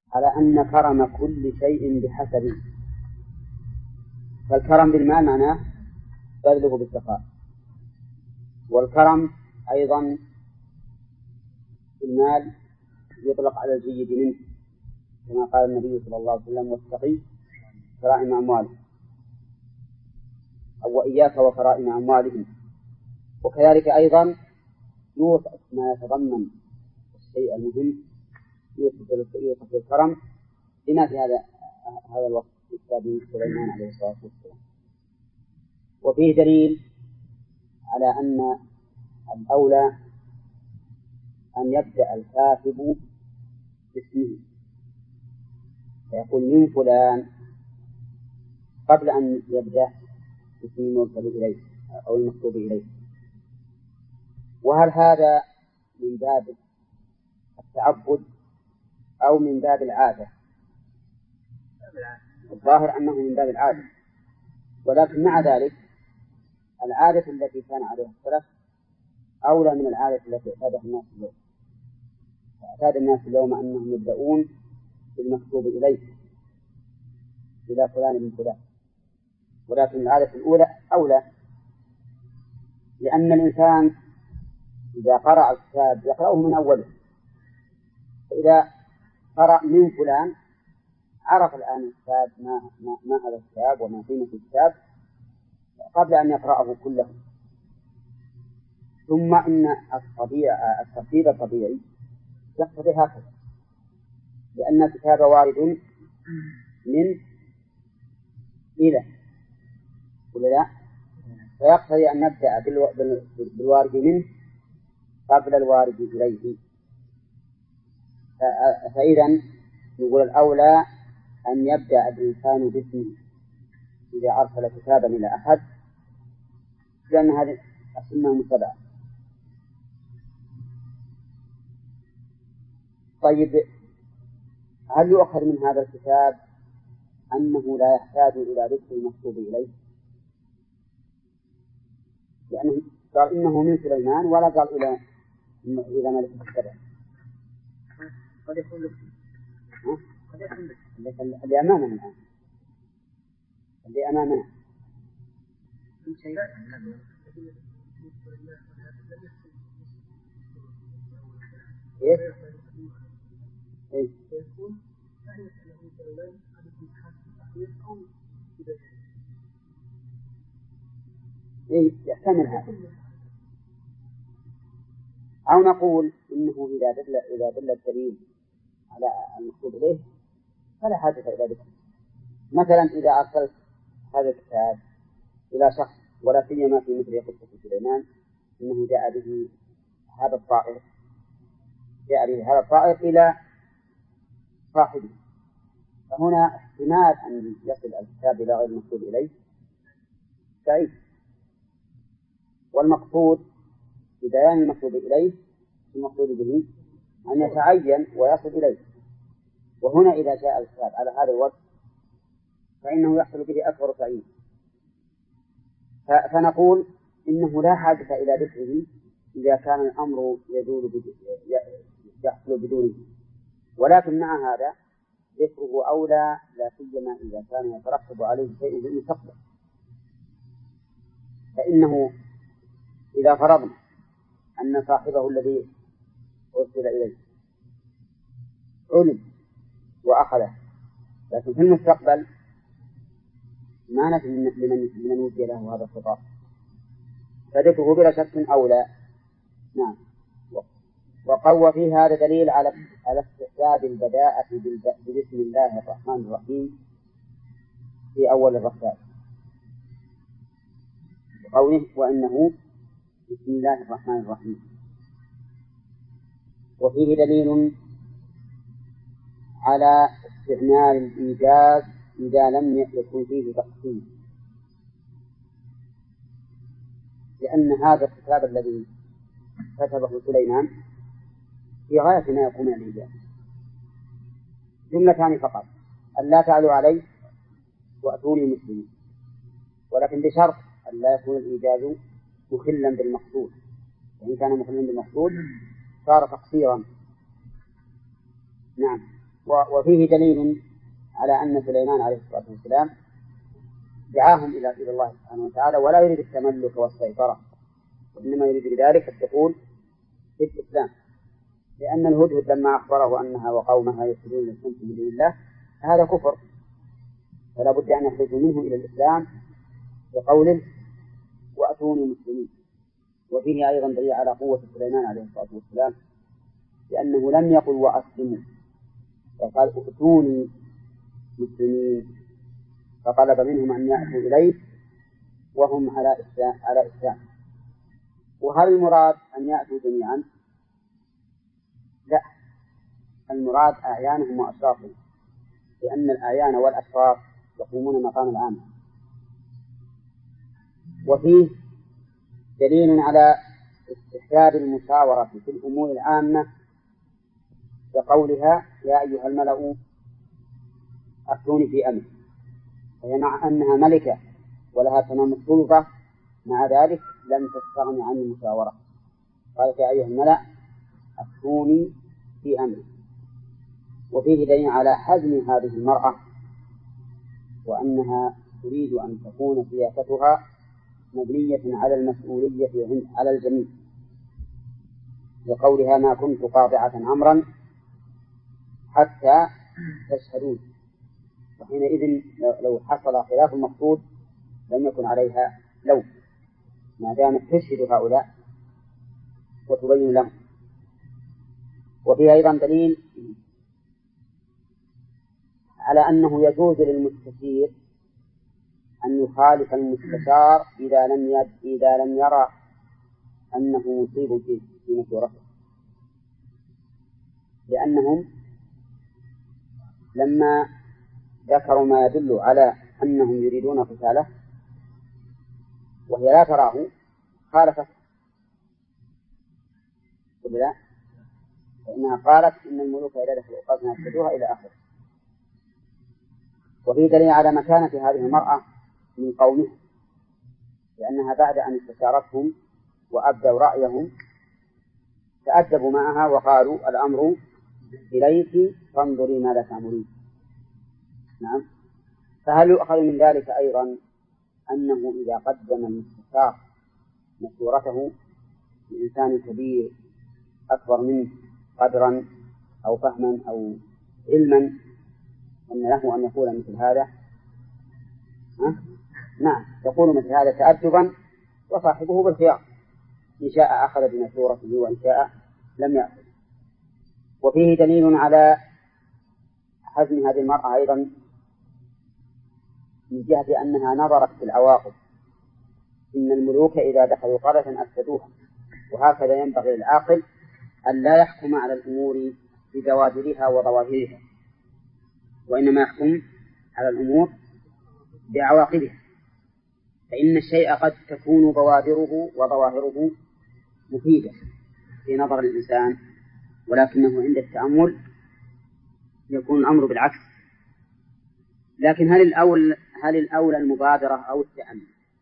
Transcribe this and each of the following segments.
على أن كرم كل شيء بحسبه. فالكرم بالمال معناه بذله بالسخاء، والكرم أيضا بالمال يطلق على الجيد منه، كما قال النبي صلى الله عليه وسلم: واتقي كرائم أموالهم، أو وإياك وكرائم أموالهم. وكذلك أيضا يوصف ما يتضمن الشيء المهم يوصف الكرم بما في هذا الوصف في كتاب سليمان عليه الصلاة والسلام. وفيه دليل على أن الأولى أن يبدأ الكاتب باسمه، فيقول من فلان قبل أن يبدأ باسم المرسل إليه أو المكتوب إليه. وهل هذا من باب التعبد أو من باب العادة؟ الظاهر أنه من باب العادة، ولكن مع ذلك العادة التي كان عليها السلف أولى من العادة التي اعتادها الناس اليوم. اعتاد الناس اليوم أنهم يبدأون بالمكتوب إليه إلى فلان من فلان، ولكن العادة الأولى أولى، لأن الإنسان إذا قرأ الكتاب يقرأه من أوله، فإذا قرأ من فلان عرف الآن الكتاب ما هذا الكتاب وما قيمة الكتاب قبل أن يقرأه كله. ثم إن الترتيب الطبيعي يقتضي هكذا، لأن الكتاب وارد من إلى ولا لا، فيقتضي أن نبدأ بالوارد منه قبل الوارد إليه. فإذا نقول الأولى أن يبدأ الإنسان باسمه إذا أرسل كتابا إلى أحد، لأن هذه السنة متبعة. طيب، هل يؤخذ من هذا الكتاب أنه لا يحتاج إلى ذكر المكتوب إليه؟ لأنه قال إنه من سليمان ولا قال إلى ملك السبع. قد يكون لك اللي أمامنا الآن، اللي أمامنا يحتمل هذا، أو نقول إنه إذا دل الدليل على المكتوب إليه فلا حاجة إلى ذكر. مثلا إذا أرسلت هذا الكتاب إلى شخص، ولا سيما في مثل قصة سليمان إنه جاء به هذا الطائر إلى صاحبه، فهنا احتمال أن يصل الكتاب إلى غير المكتوب إليه بعيد. والمقصود بديان المكتوب إليه المقصود به أن يتعين ويصل إليه. وهنا إذا جاء الكتاب على هذا الوجه فإنه يحصل به أكبر تعيين. فنقول إنه لا حاجة إلى ذكره إذا كان الأمر يحصل بدونه، ولكن مع هذا ذكره أولى، لا سيما إذا كان يترتب عليه شيء في المستقبل. فإنه إذا فرضنا أن صاحبه الذي أرسل إليه علم وأخذه، لكن في المستقبل ما نفي لمن وجه له هذا الخطاب، فذكره بلا شك أولى. نعم. وقوى في هذا دليل على استحباب البداءة بسم الله الرحمن الرحيم في أول الركعة، قوله وإنه بسم الله الرحمن الرحيم. وفيه دليل على استعمال الإيجاز إذا لم يكن فيه تقسيم، لأن هذا الكتاب الذي كتبه سليمان في غاية ما يكون الإيجاز، جملتان فقط: أن لا تعلوا علي وأتوني مسلمين، ولكن بشرط أن لا يكون الإيجاز مخلا بالمقصود، وإن كان مخلا بالمقصود صار تقصيرا. نعم. وفيه دليل على أن سليمان عليه الصلاة والسلام دعاهم إلى الله سبحانه وتعالى، ولا يريد التملك والسيطرة، إنما يريد بذلك الدخول في الإسلام، لأن الهدهد لما أخبره أنها وقومها يسجدون للشمس من دون الله هذا كفر، فلا بد أن يخرجوا منه إلى الإسلام بقوله وأتوني مسلمين. وفيه أيضا دليل على قوة سليمان عليه الصلاة والسلام، لأنه لم يقل وأسلموا، فقال ائتوني مسلمين، فطلب منهم أن يأتوا إليه وهم على إسلام. وهل المراد أن يأتوا جميعا؟ لا، المراد أعيانهم وأشرافهم، لأن الأعيان والأشراف يقومون مقام العامة. وفيه دليل على استحباب المشاورة في الأمور العامة بقولها يا أيها الملأ أفتوني في أمر، فهي مع أنها ملكة ولها تمام السلطة، مع ذلك لم تستغني عن المشاورة، قالت يا أيها الملأ أفتوني في أمر. وفيه دليل على حزم هذه المرأة، وأنها تريد أن تكون سياستها مبنية على المسؤولية على الجميع، لقولها ما كنت قاطعة أمرا حتى تشهدون، وحينئذ لو حصل خلاف المقصود لم يكن عليها لوم، ما دامت تشهد هؤلاء وتبين لهم. وفيه أيضا دليل على أنه يجوز للمستشير أن يخالف المستشار إذا لم يرى أنه مصيب في مشورته، لأنهم لما ذكروا ما يدل على أنهم يريدون قتاله وهي لا تراه خالفت، لا، فإنها قالت إن الملوك إذا دخلوا قصنا يفسدوها إلى آخره. وفي دليل على مكانة هذه المرأة من قومها، لأنها بعد أن استشارتهم وأبدوا رأيهم تأدبوا معها وقالوا الأمر إليك فانظري ماذا تأمرين. نعم. فهل يؤخذ من ذلك أيضا أنه إذا قدم المستشار مشورته لإنسان كبير أكبر منه قدرا أو فهما أو علما أن له أن يقول مثل هذا؟ نعم، يقول مثل هذا تأدبا، وصاحبه بالخيار، إن شاء أخذ بمشورته وإن شاء لم يأخذ. وفيه دليل على حزم هذه المرأة أيضا من جهة أنها نظرت في العواقب، إن الملوك إذا دخلوا قرية أفسدوها، وهكذا ينبغي للعاقل أن لا يحكم على الأمور ببوادرها وظواهرها، وإنما يحكم على الأمور بعواقبها، فإن الشيء قد تكون بوادره وظواهره مفيدة في نظر الإنسان، ولكنه عند التأمل يكون الأمر بالعكس. لكن هل الأولى المبادرة أو التأني؟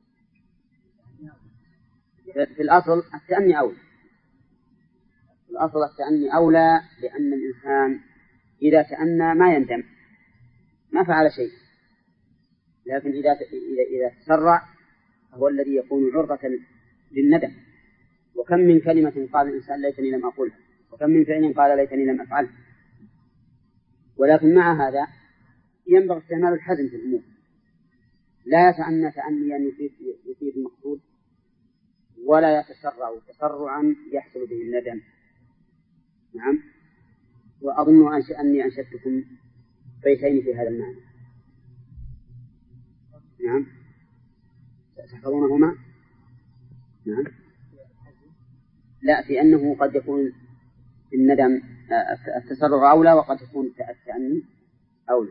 في الأصل التأني أولى، الأصل التأني أولى، لأن الإنسان إذا تأنى ما يندم، ما فعل شيء، لكن إذا تسرع هو الذي يكون عرضة للندم. وكم من كلمة قال الإنسان ليتني لم أقولها، وكم من فعل قال ليتني لم أفعله. ولكن مع هذا ينبغي استعمال الحزم في الأمور، لا يتأنى تأنيا يفيد المقصود، ولا يتسرع تسرعا يحصل به الندم. نعم. وأظن أني أنشدتكم بيتين في هذا المعنى. نعم، تحفظونهما؟ نعم. لا، في أنه قد يكون الندم التسرع أولى، وقد يكون التأني أولى.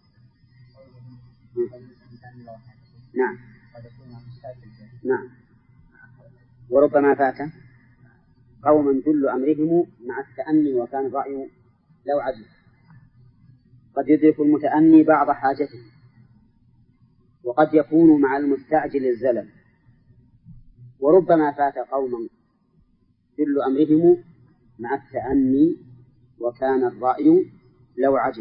نعم. نعم. وربما فات قوما جل أمرهم مع التأني وكان الرأي لو عجل، قد يدرك المتأني بعض حاجته، وقد يكون مع المستعجل الزلل. وربما فات قوما جل أمرهم مع التأني وكان الرأي لو عجل.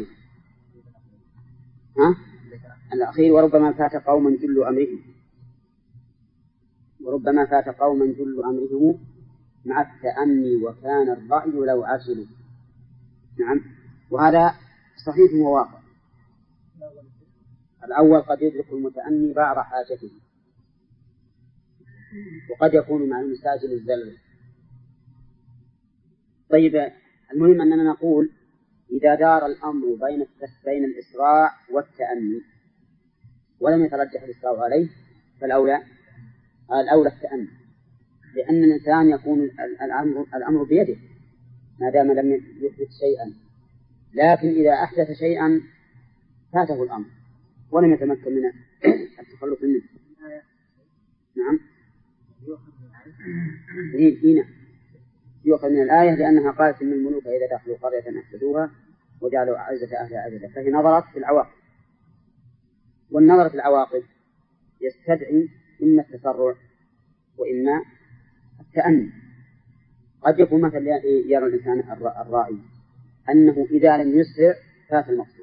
الأخير وربما فات قوما جل أمرهم، وربما فات قوما جل أمرهم مع التأني وكان الرأي لو عجلوا. نعم، وهذا صحيح وواقع. الأول قد يدرك المتأني بعض حاجته، وقد يكون مع المستعجل الزلل. طيب، المهم أننا نقول إذا دار الأمر بين الإسراع والتأني ولم يترجح الإسراع عليه فالأولى التأني، لأن الإنسان يكون الأمر بيده ما دام لم يحدث شيئا، لكن إذا أحدث شيئا فاته الأمر ولم يتمكن من التخلص منه. نعم، يؤخذ من الآية لأنها قالت إن الملوك إذا دخلوا قرية أفسدوها وجعلوا أعزة أهلها أذلة، فهي نظرت في العواقب، والنظر في العواقب يستدعي إما التسرع وإما التأني. قد يكون مثلا يرى الإنسان الراعي أنه إذا لم يسرع فات المقصود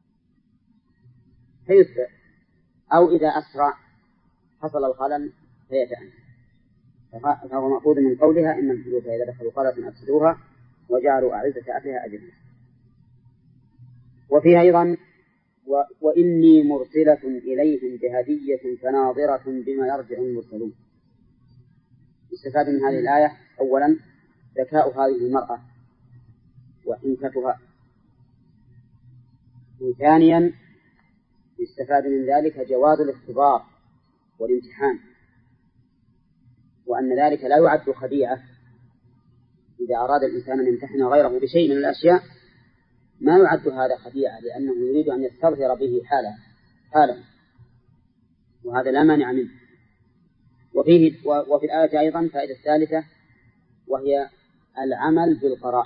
فيسرع، أو إذا أسرع حصل الخلل فيتأني، فهو مأخوذ من قولها إن الملوك إذا دخلوا قرية أفسدوها وجعلوا أعزة أهلها أذلة. وفيها أيضا وإني مرسلة إليهم بهدية فناظرة بما يرجع المرسلون. استفاد من هذه الآية أولا ذكاء هذه المرأة وحنكتها، وثانيا استفاد من ذلك جواز الاختبار والامتحان، وأن ذلك لا يعد خديعة. إذا أراد الإنسان أن يمتحن غيره بشيء من الأشياء ما يعد هذا خديعة، لأنه يريد أن يستظهر به حالا، وهذا لا مانع منه. وفي الآية أيضا فائدة ثالثة وهي العمل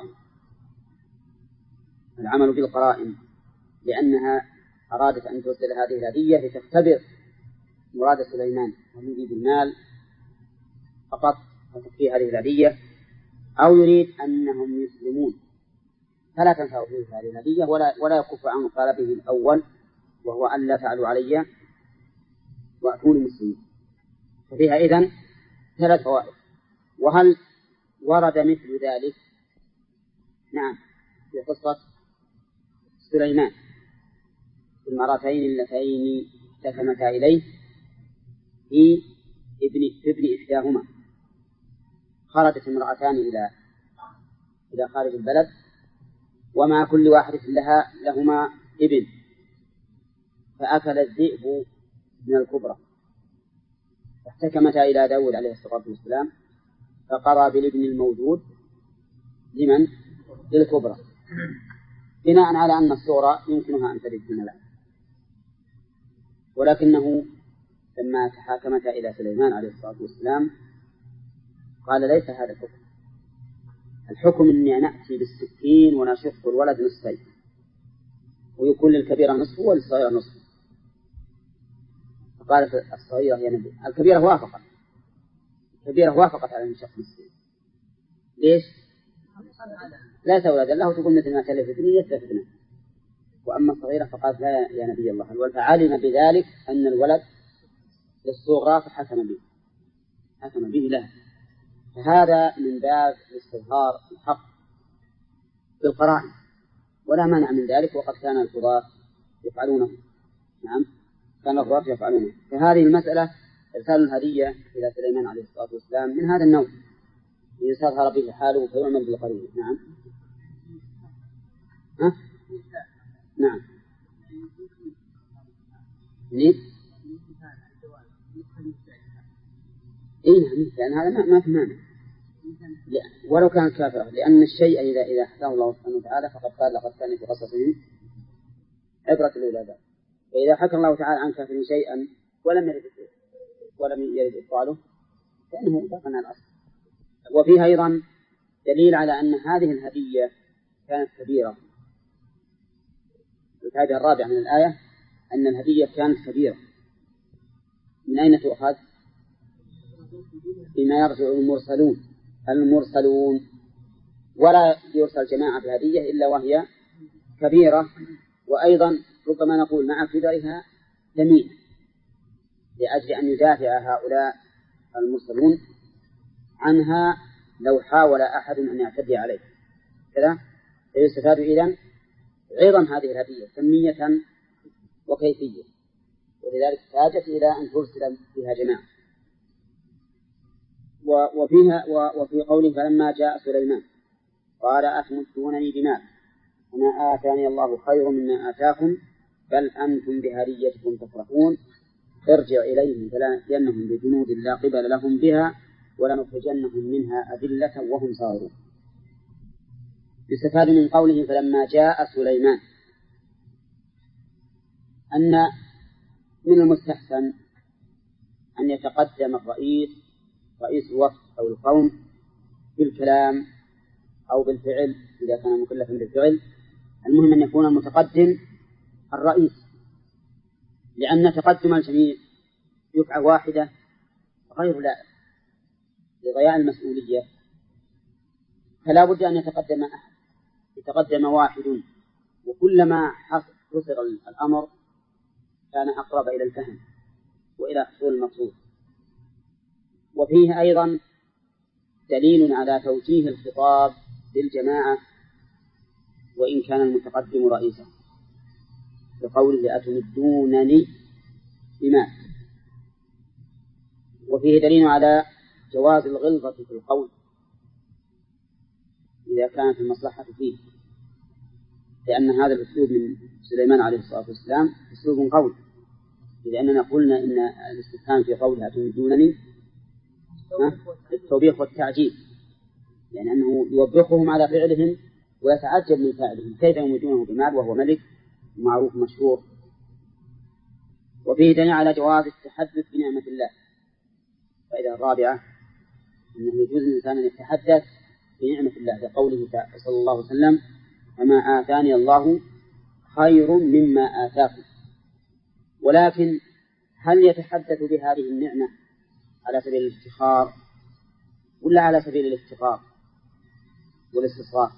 بالقرائن، لأنها أرادت أن ترسل هذه الهدية لتختبر مراد سليمان، هل يريد المال فقط فتكفي هذه الهدية أو يريد أنهم يسلمون، فلا تنفع فيه هذه الهدية ولا يكف عن طلبه الأول وهو أن لا تعلوا علي وأتوني مسلمين. ففيها إذن 3 فوائد. وهل ورد مثل ذلك؟ نعم، في قصة سليمان في المرتين اللتين احتكمتا إليه في ابن إحداهما. خرجت امرأتان إلى خارج البلد ومع كل واحدة لهما ابن، فأكل الذئب من الكبرى، فاحتكمتا إلى داود عليه الصلاة والسلام فقضى بالابن الموجود لمن؟ للكبرى، بناء على أن الصغرى يمكنها أن تلد من الأب. ولكنه لما تحاكمتا إلى سليمان عليه الصلاة والسلام قال ليس هذا الحكم إني نأتي بالسكين ونشق الولد نصفين ويكون للكبيرة نصف وللصغيرة نصف. فقالت الصغيرة يا نبي، الكبيرة وافقت على نشق نصفين. ليش؟ لا تولد الله تقول مثل ما تلف ابني يتلفتنا. وأما الصغيرة فقالت لا يا نبي الله، فعلم بذلك أن الولد للصغرى فحكم به له. فهذا من باب استظهار الحق بالقرائن، ولا مانع من ذلك، وقد كان القضاة يفعلونه. نعم، كان القضاة يفعلونه. فهذه المسألة إرسال الهدية إلى سليمان عليه الصلاة والسلام من هذا النوع يستظهر به حاله فيعمل بالقرينة. نعم. نعم. لأن هذا ما في مانع ولو كان كافرا، لأن الشيء إذا حكاه الله سبحانه وتعالى فقد قال لقد كان في قصصهم عبرة للعباد. فإذا حكى الله تعالى عن كافر شيئا ولم يرد إبطاله فإنه بقنا الأصل. وفيها أيضا دليل على أن هذه الهدية كانت كبيرة. الفائدة الرابعة من الآية أن الهدية كانت كبيرة. من أين تؤخذ؟ بما يرجع المرسلون، ولا يرسل جماعة بهدية إلا وهي كبيرة، وأيضا ربما نقول مع كبرها ثمين، لأجل أن يدافع هؤلاء المرسلون عنها لو حاول أحد أن يعتدي عليه كذا. فيستفاد إذن عظم هذه الهدية كمية وكيفية، ولذلك احتاجت إلى أن ترسل فيها جماعة. وفي قوله فلما جاء سليمان قال أتمدونني بمال وما آتاني الله خير مما آتاكم بل أنتم بهديتكم تفرحون ارجع إليهم فلنأتينهم بجنود لا قبل لهم بها ولنخرجنهم منها أذلة وهم صاغرون. يستفاد من قوله فلما جاء سليمان أن من المستحسن أن يتقدم رئيس الوفد أو القوم بالكلام أو بالفعل إذا كان مكلفا بالفعل. المهم أن يكون المتقدم الرئيس، لأن تقدم الجميع دفعة واحدة غير لائق لضياع المسؤولية، فلا بد أن يتقدم أحد، يتقدم واحد، وكلما حصر الأمر كان أقرب إلى الفهم وإلى حصول المقصود. وفيه أيضا دليل على توجيه الخطاب للجماعة وإن كان المتقدم رئيسا، بقوله أتمدونني بمال. وفيه دليل على جواز الغلظة في القول إذا كانت المصلحة فيه، لأن هذا الأسلوب من سليمان عليه الصلاة والسلام أسلوب قوي، لأننا قلنا إن الاستفهام في قوله أتمدونني التوبيخ والتعجيب، يعني أنه يوبخهم على فعلهم ويتعجب من فعلهم، كيف يمدونه بمال وهو ملك معروف مشهور. وفيه دليل على جواز التحدث بنعمة الله. فإذا الرابعة أنه يجوز للإنسان أن يتحدث بنعمة الله لقوله صلى الله عليه وسلم فما آتاني الله خير مما آتاكم. ولكن هل يتحدث بهذه النعمة على سبيل الافتخار ولا على سبيل الافتقار والاستصغار؟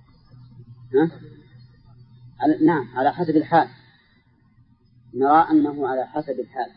نعم، على حسب الحال، نرى أنه على حسب الحال.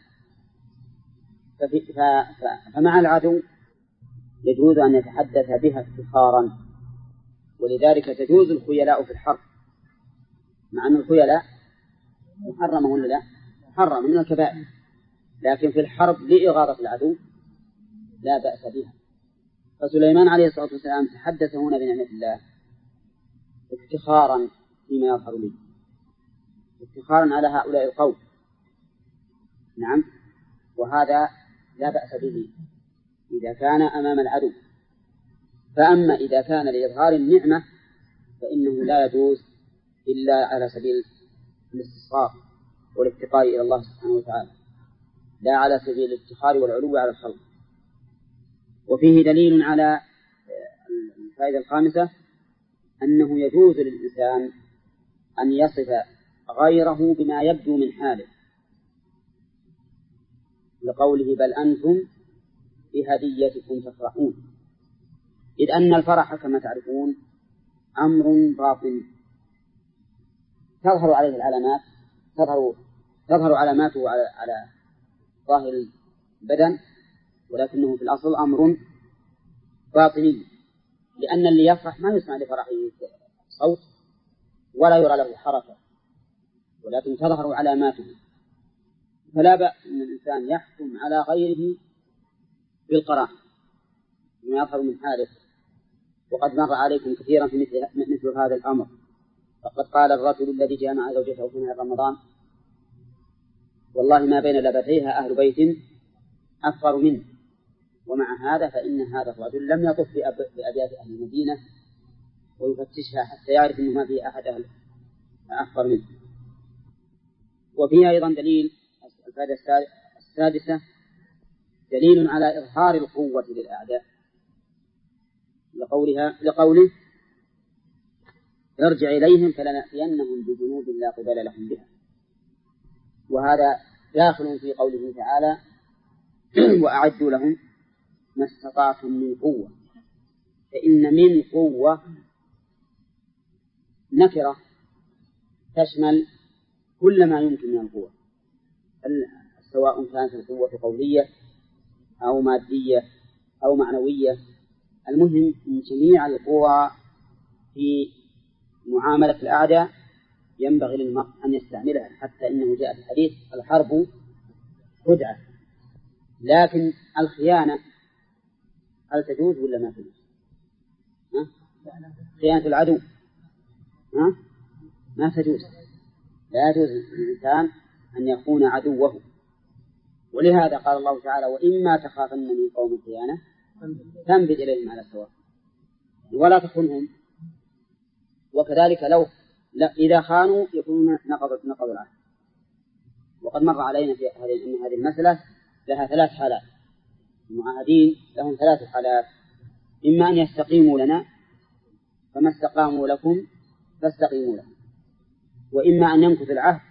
فمع العدو يجوز أن يتحدث بها افتخارا، ولذلك تجوز الخيلاء في الحرب، مع أن الخيلاء محرمة ولا لا؟ محرمة من الكبائر، لكن في الحرب لإغاظة العدو لا بأس بها. فسليمان عليه الصلاة والسلام تحدث هنا بنعمة الله افتخارا فيما يظهر لي، افتخارا على هؤلاء القوم. نعم، وهذا لا بأس به إذا كان أمام العدو. فأما إذا كان لإظهار النعمة فإنه لا يجوز إلا على سبيل الاستصغار والافتقار إلى الله سبحانه وتعالى، لا على سبيل الافتخار والعلو على الخلق. وفيه دليل على الفائدة الخامسة أنه يجوز للإنسان أن يصف غيره بما يبدو من حاله، لقوله بل أنتم بهديتكم تفرحون، إذ أن الفرح كما تعرفون أمر باطن تظهر عليه العلامات، تظهر علاماته على ظاهر البدن، ولكنه في الأصل أمر باطني، لأن اللي يفرح ما يسمع لفرحه صوت ولا يرى له حركة، ولكن تظهر علاماته. فلا بأس أن الإنسان يحكم على غيره بالقراءة بما يظهر من حاله. وقد مر عليكم كثيرا في مثل هذا الأمر. فقد قال الرجل الذي جامع زوجته في نهار رمضان والله ما بين لبتيها أهل بيت أفقر منه، ومع هذا فإن هذا الرجل لم يطف بأبيات أهل المدينة ويفتشها حتى يعرف أنه ما فيه أحد أهل أفقر منه. وفيها أيضا دليل الفائدة السادسة دليل على إظهار القوة للأعداء، لقوله ارجع إليهم فلنأتينهم بجنود لا قبل لهم بها. وهذا داخل في قوله تعالى وأعدوا لهم ما استطعتم من قوة، فإن من قوة نكرة تشمل كل ما يمكن من القوة، سواء كانت القوة قولية أو مادية أو معنوية. المهم من جميع القوى في معاملة الأعداء ينبغي للمرء أن يستعملها، حتى إنه جاء في الحديث الحرب خدعة. لكن الخيانة هل تجوز ولا ما تجوز؟ خيانة العدو ما تجوز، لا يجوز للإنسان أن يكون عدوه. ولهذا قال الله تعالى: وإما تخافن من قوم خيانة فانبذ إليهم على سواء ولا تخنهم. وكذلك إذا خانوا يكونون نقضوا العهد. وقد مر علينا في أن هذه المسألة لها 3 حالات. المعاهدين لهم 3 حالات: إما أن يستقيموا لنا فما استقاموا لكم فاستقيموا لهم، وإما أن ينكث العهد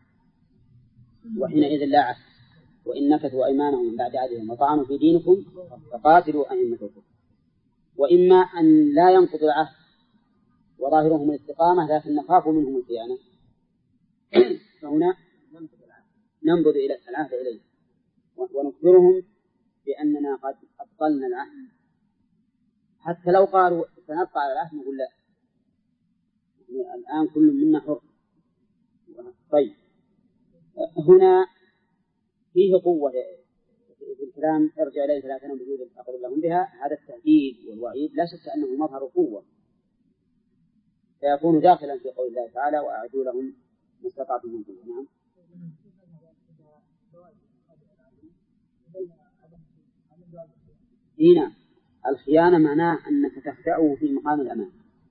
وحينئذ لا عهد، وإن نكثوا أيمانهم من بعد عهدهم وطعنوا في دينكم فقاتلوا أئمة الكفر، وإما أن لا ينقضوا العهد وظاهرهم الاستقامة لكن نخاف منهم الخيانة فهنا ننبذ إلى العهد إليه ونخبرهم بأننا قد أبطلنا العهد. حتى لو قالوا سنبقى على العهد نقول لا، الآن كل منا حر. طيب، هنا فيه قوة في الكلام ارجع إليه 3 بجود أقول لهم بها. هذا التهديد والوعيد لا شك أنه مظهر قوة، فيكون داخلا في قول الله تعالى: وأعدوا لهم ما استطعتم من قوة. نعم. هنا الخيانة معناه أنك تخدعه في مقام الأمان،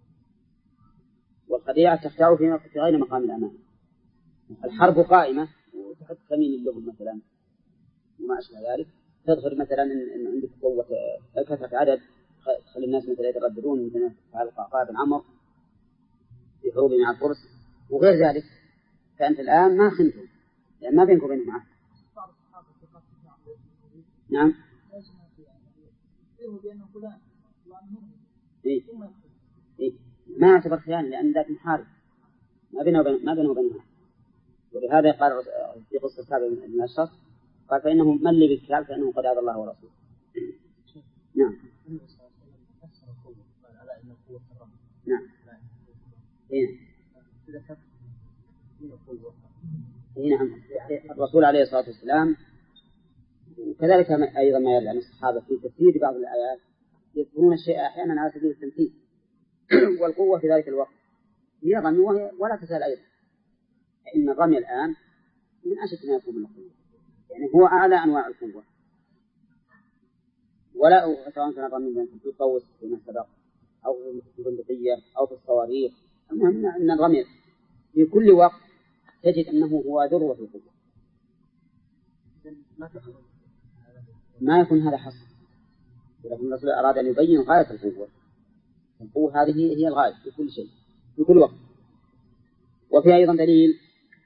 والخديعة تخدعه في غير مقام الأمان. الحرب قائمة وتحط كمين اللهم مثلا وما أشبه ذلك، تظهر مثلا أن عندك قوة كثرة عدد تخلي الناس مثلا يترددون، مثلا فعل القعقاع بن عمرو في حروب مع الفرس وغير ذلك، فأنت الآن ما خنتم، يعني ما بينك وبينهم عهد. نعم. إيه؟ ما يعتبر خيانة لأن ذاك محارب ما بينه وبينها. ولهذا قال في قصة كعب بن أشرف قال: فإنه من لي بالكعب فإنه قد عاد الله ورسوله. نعم. نعم. إيه؟ نعم. الرسول عليه الصلاة والسلام وكذلك أيضا ما يرجع عن الصحابة في تفسير بعض الآيات يذكرون الشيء أحيانا على سبيل التمثيل والقوة في ذلك الوقت هي رمي ولا تزال أيضا، إن الرمي الآن من أشد ما يكون من القوة، يعني هو أعلى أنواع القوة. ولا سواء كان الرمي في القوس فيما سبق أو في البندقية أو في الصواريخ، المهم أن الرمي في كل وقت تجد أنه هو ذروة القوة، ما يكون هذا حصر. ولكن الرسول أراد أن يبين غاية القوة. القوة هذه هي الغاية في كل شيء في كل وقت. وفي أيضا دليل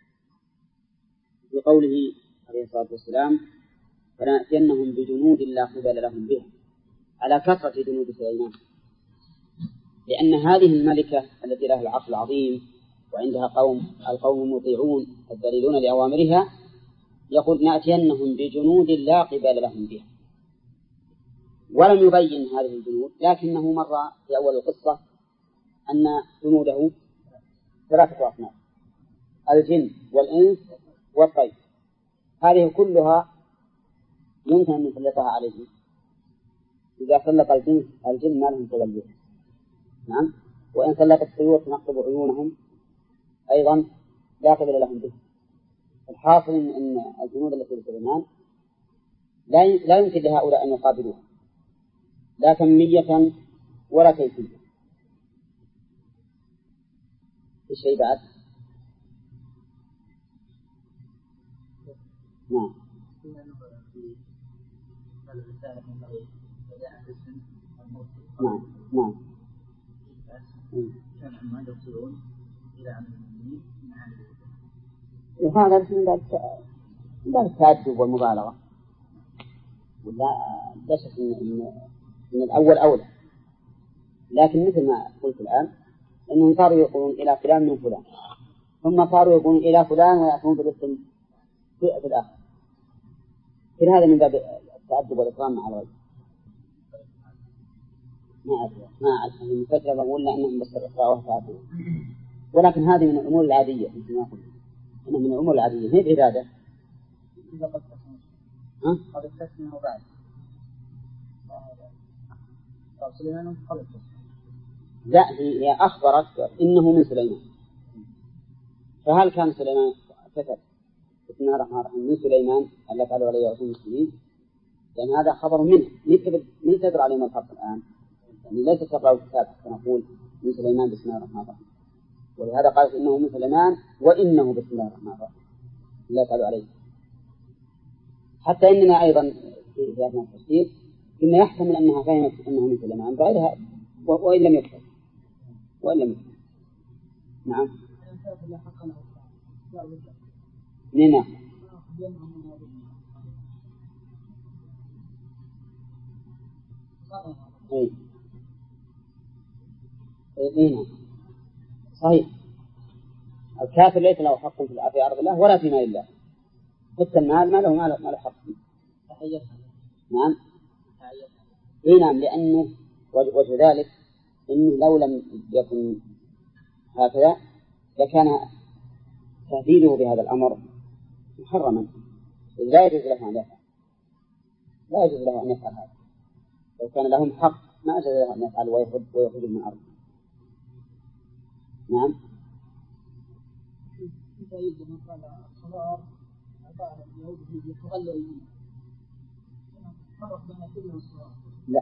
في قوله عليه الصلاة والسلام: فلنأتينهم بجنود لا قبل لهم بها، على كثرة جنود سليمان، لأن هذه الملكة التي لها العقل العظيم وعندها القوم مطيعون الذليلون لأوامرها، يقول: نأتينهم بجنود لا قبل لهم بها. ولم يبين هذه الجنود، لكنه مر في أول القصة أن جنوده 3 أصناف: الجن والإنس والطير. هذه كلها يمكن أن نسلطها عليه. إذا سلط الجن ما لهم قبل. نعم. وإن سلط الطيور تنقب عيونهم أيضا لا قبل لهم به. الحاصل أن الجنود التي لسليمان لا يمكن لهؤلاء أن يقابلوها لا كمية ولا كيفية. الشيء بعد. نعم. نعم. نعم. وهذا من باب التعجب والمبالغة، ولا شك إن الأول أولى. لكن مثل ما قلت الآن أنهم صاروا يقولون إلى فلان من فلان، ثم صاروا يقولون إلى فلان ويأتون بالاسم في الآخر. كل هذا من باب التأدب والإكرام مع الغير. ما أعرف من فترة بقولنا أنهم بس الإقراء وتعبوا، ولكن هذه من الأمور العادية مثل ما قلنا، إنه من الأمور العادية هي العبادة. إذا قد تسمع بعد سليمان قبل لا، هي أخبرت إنه من سليمان، فهل كان سليمان كتب بسم الله الرحمن الرحيم من سليمان ألا تعالوا عليه وأتوا المسلمين؟ لأن هذا خبر منه، من تدر عليهم الخط الآن، يعني ليس تقرأ الكتاب فنقول من سليمان بسم الله الرحمن الرحيم، ولهذا قالت إنه من سليمان وإنه بسم الله الرحمن الرحيم لا تعالوا عليه. حتى إننا أيضا في هذا التفسير إنه يحتمل أنها فهمت أنه من سليمان بغيرها وإن لم يكتب نعم. نعم. نعم صحيح. الكافر ليس له حق في أرض الله ولا في مال الله، حتى المال ما له حق. نعم. نعم، لأنه وجه ذلك إنه لو لم يكن هكذا لكان تهديده بهذا الأمر محرما، لا يجوز له أن يفعل هذا. لو كان لهم حق ما أجوز له أن يفعل ويخرج من أرضه. نعم. لا،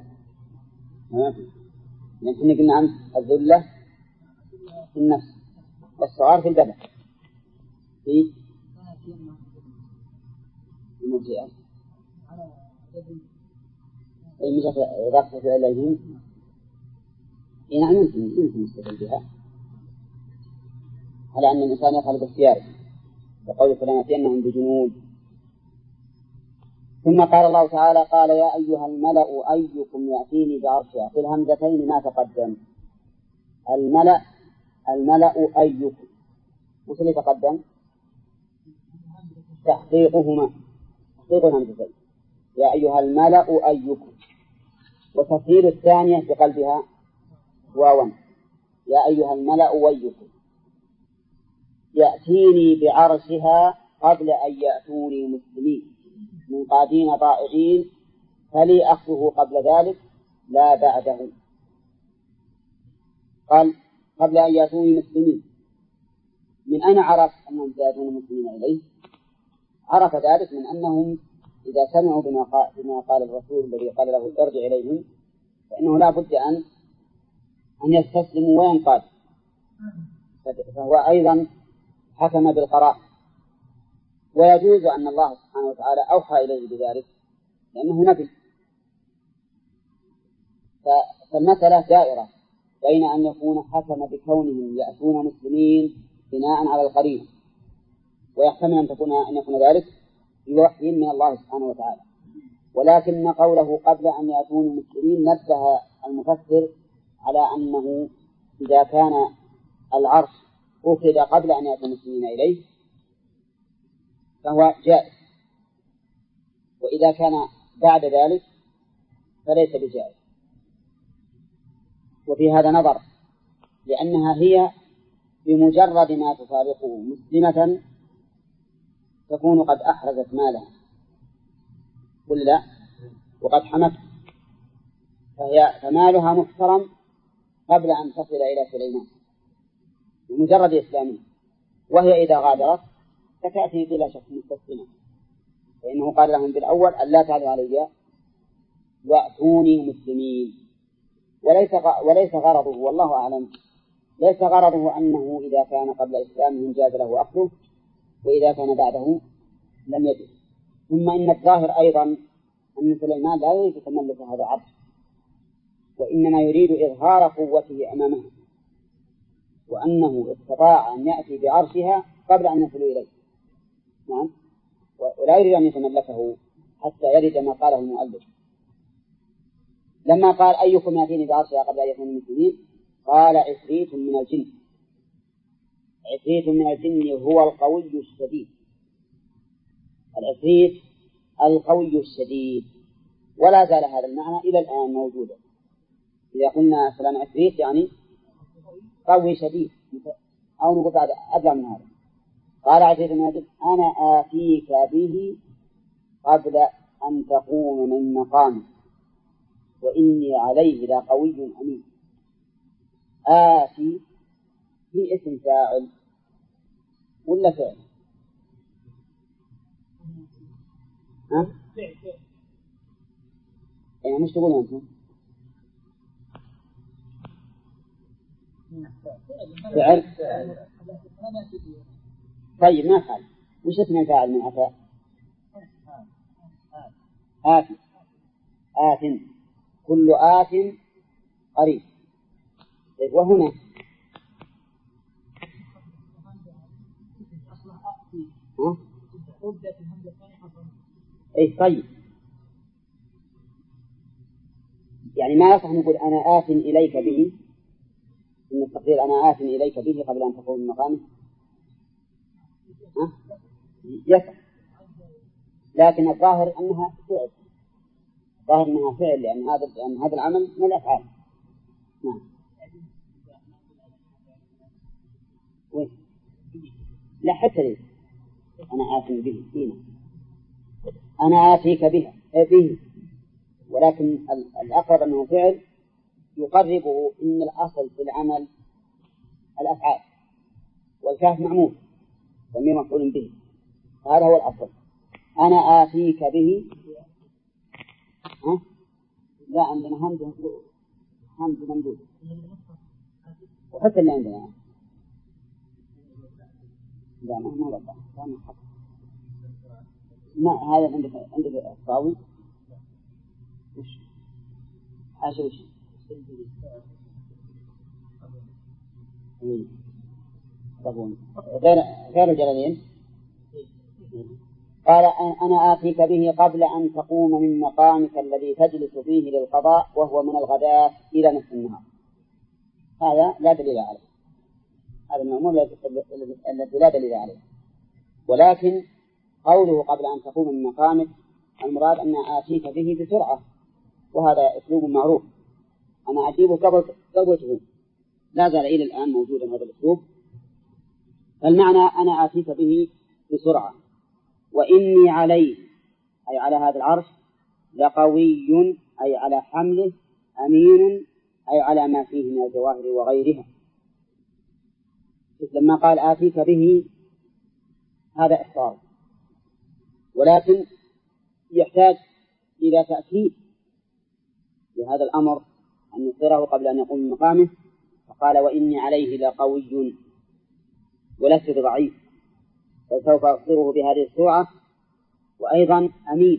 لكن قلنا عن الذلة في النفس والصغار في البدن في المرجئة إضافة إليهم. نعم يمكن نستدل بها على أن الإنسان يفعل باختياره، وقول فلنأتينهم بجنود. ثم قال الله تعالى قال يا أيها الملأ أيكم يأتيني بعرشها، في الهمزتين ما تقدم. الملأ أيكم وش اللي تقدم؟ تحقيقهما، تحقيق الهمزتين يا أيها الملأ أيكم، وتفعيل الثانية بقلبها واوا يا أيها الملأ ويكم يأتيني بعرشها قبل أن يأتوني مسلمين منقادين ضائعين فلي أخذه قبل ذلك لا بعده. قال قبل أن يأتوني مسلمين، من أين عرف أنهم سيأتون مسلمين إليه؟ عرف ذلك من أنهم إذا سمعوا بما قال الرسول الذي قال له ارجع إليهم فإنه لا بد أن يستسلموا وينقاد، فهو أيضا حكم بالقراء. ويجوز أن الله سبحانه وتعالى أوحى إليه بذلك لأنه نبي، فالمسألة دائرة بين أن يكون حكم بكونهم يأتون مسلمين بناء على القرين، ويحتمل أن يكون ذلك بوحي من الله سبحانه وتعالى، ولكن قوله قبل أن يأتون مسلمين نبه المفسر على أنه إذا كان العرش أخذ قبل أن يأتوا المسلمين إليه فهو جائز، وإذا كان بعد ذلك فليس بجائز. وفي هذا نظر، لأنها هي بمجرد ما تفارقه مسلمة تكون قد أحرزت مالها ولا وقد حمت، فمالها محترم قبل أن تصل إلى سليمان بمجرد إسلامه، وهي إذا غادرت فتأتي بلا شك مستسلمة، فإنه قال لهم بالأول أن لا تعلوا علي وأتوني مسلمين، وليس غرضه والله أعلم ليس غرضه أنه إذا كان قبل إسلامهم جاز له أخذه وإذا كان بعده لم يجد. ثم إن الظاهر أيضا أن سليمان لا يريد تملك هذا العرش، وإنما يريد إظهار قوته أمامها، وأنه استطاع أن يأتي بعرشها قبل أن يصل إليه. نعم. ولا يريد أن يتملكه حتى يرد ما قاله المؤلف لما قال أيكم يأتيني بعرشها قبل أن يكون المسلمين، قال عفريت من الجن. عفريت من الجن هو القوي الشديد. العفريت القوي الشديد، ولا زال هذا المعنى إلى الآن موجودا. إذا قلنا فلان عفريت يعني قوي شديد، أو نقول بعد أبلغ من هذا. قال عفريت من الجن أنا آتيك به قبل أن تقوم من مقامك وإني عليه لقوي أمين. آتي في اسم فاعل ولا فعل؟ ها؟ يعني مش تقولون أنتم؟ فعل. طيب ما فعل، وش اسم الفاعل من أتى؟ آت. آت، كل آت قريب. طيب وهنا إيه طيب، يعني ما يصح نقول أنا آت إليك به، إن التقدير أنا آت إليك به قبل أن تقوم من مقامه يصح، لكن الظاهر أنها فعل، ظاهر أنها فعل، لأن هذا العمل من الأفعال. نعم. لا حتى لي أنا آت به فينا، أنا آتيك به، ولكن الأقرب أنه فعل يقربه إن الأصل في العمل الأفعال، والكاف معمول ضمير مفعول به، هذا هو الأصل. أنا آتيك به لا عندنا همز ممدود، وحتى اللي عندنا لا ما رضى ما هذا عندك الصاوي وش حاجة وش غير الجلالين. قال أنا آتيك به قبل أن تقوم من مقامك الذي تجلس فيه للقضاء وهو من الغداة إلى نصف النهار. هذا لا دليل عليه، هذا المأمور الذي لا دليل عليه. ولكن قوله قبل أن تقوم من مقامك المراد أن آتيك به بسرعة، وهذا أسلوب معروف، أنا أجيبه قبل تقوم، لا زال إلى الآن موجودا هذا الأسلوب. فالمعنى أنا آتيك به بسرعة، وإني عليه أي على هذا العرش لقوي أي على حمله، أمين أي على ما فيه من الجواهر وغيرها. لما قال آتيك به هذا إخبار، ولكن يحتاج إلى تأكيد لهذا الأمر أن يصيره قبل أن يقوم من مقامه، فقال وإني عليه لقوي ولست بضعيف، فسوف أصيره بهذه السرعة. وأيضا أمين،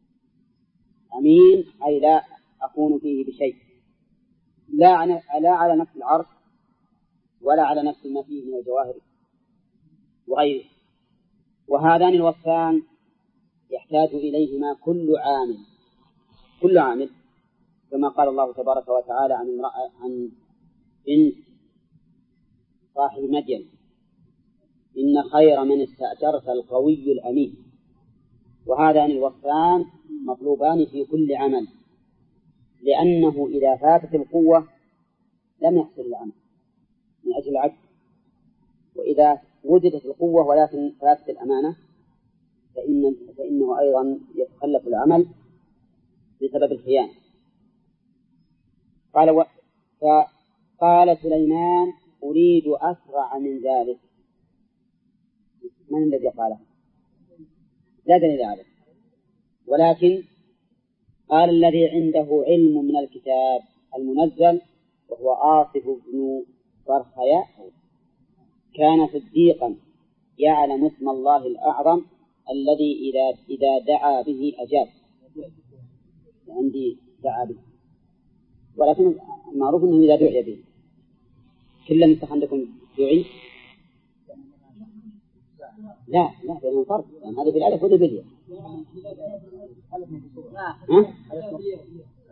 أمين أي لا أكون فيه بشيء، لا على نفس العرش ولا على نفس ما فيه من الجواهر وغيره. وهذان الوصفان يحتاج إليهما كل عامل، كما قال الله تبارك وتعالى عن بنت صاحب مدين إن خير من استأجرت القوي الأمين. وهذان الوصفان مطلوبان في كل عمل، لأنه إذا فاتت القوة لم يحصل العمل من أجل العجز، وإذا وجدت القوة ولكن فاتت الأمانة فإنه أيضا يتخلف العمل بسبب الخيانة. فقال سليمان أريد أسرع من ذلك. من الذي قاله؟ لا دليل عليه، ولكن قال الذي عنده علم من الكتاب المنزل وهو آصف بن برخيا كان صديقا يعلم اسم الله الأعظم الذي إذا دعا به أجاب. عندي دعا به، ولكن معروف أنه إذا دعي به. كل نسخ عندكم دعي؟ لا بينهم فرق، يعني هذا بالألف وهذا بالياء.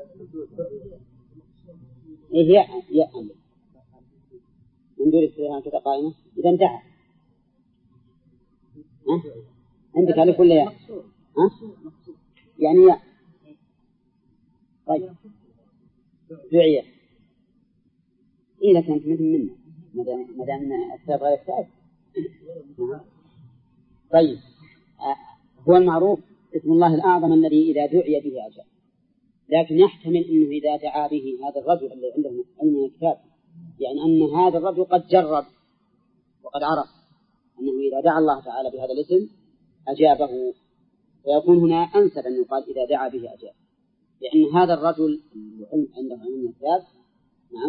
إيه ياء من دون استثناء كتاب المبتدأ قائمة إذا انتهى. عندك ألف ولا ياء؟ يعني ياء. طيب دعية إيه لكن أنت مثل منه ما دام الكتاب غير كتاب. طيب هو المعروف اسم الله الأعظم الذي إذا دعي به أجاب، لكن يحتمل أنه إذا دعا به هذا الرجل اللي عنده علم الكتاب، يعني أن هذا الرجل قد جرب وقد عرف أنه إذا دعا الله تعالى بهذا الاسم أجابه، فيكون هنا أنسب أن يقال إذا دعا به أجاب، لأن هذا الرجل عنده علم الكتاب نعم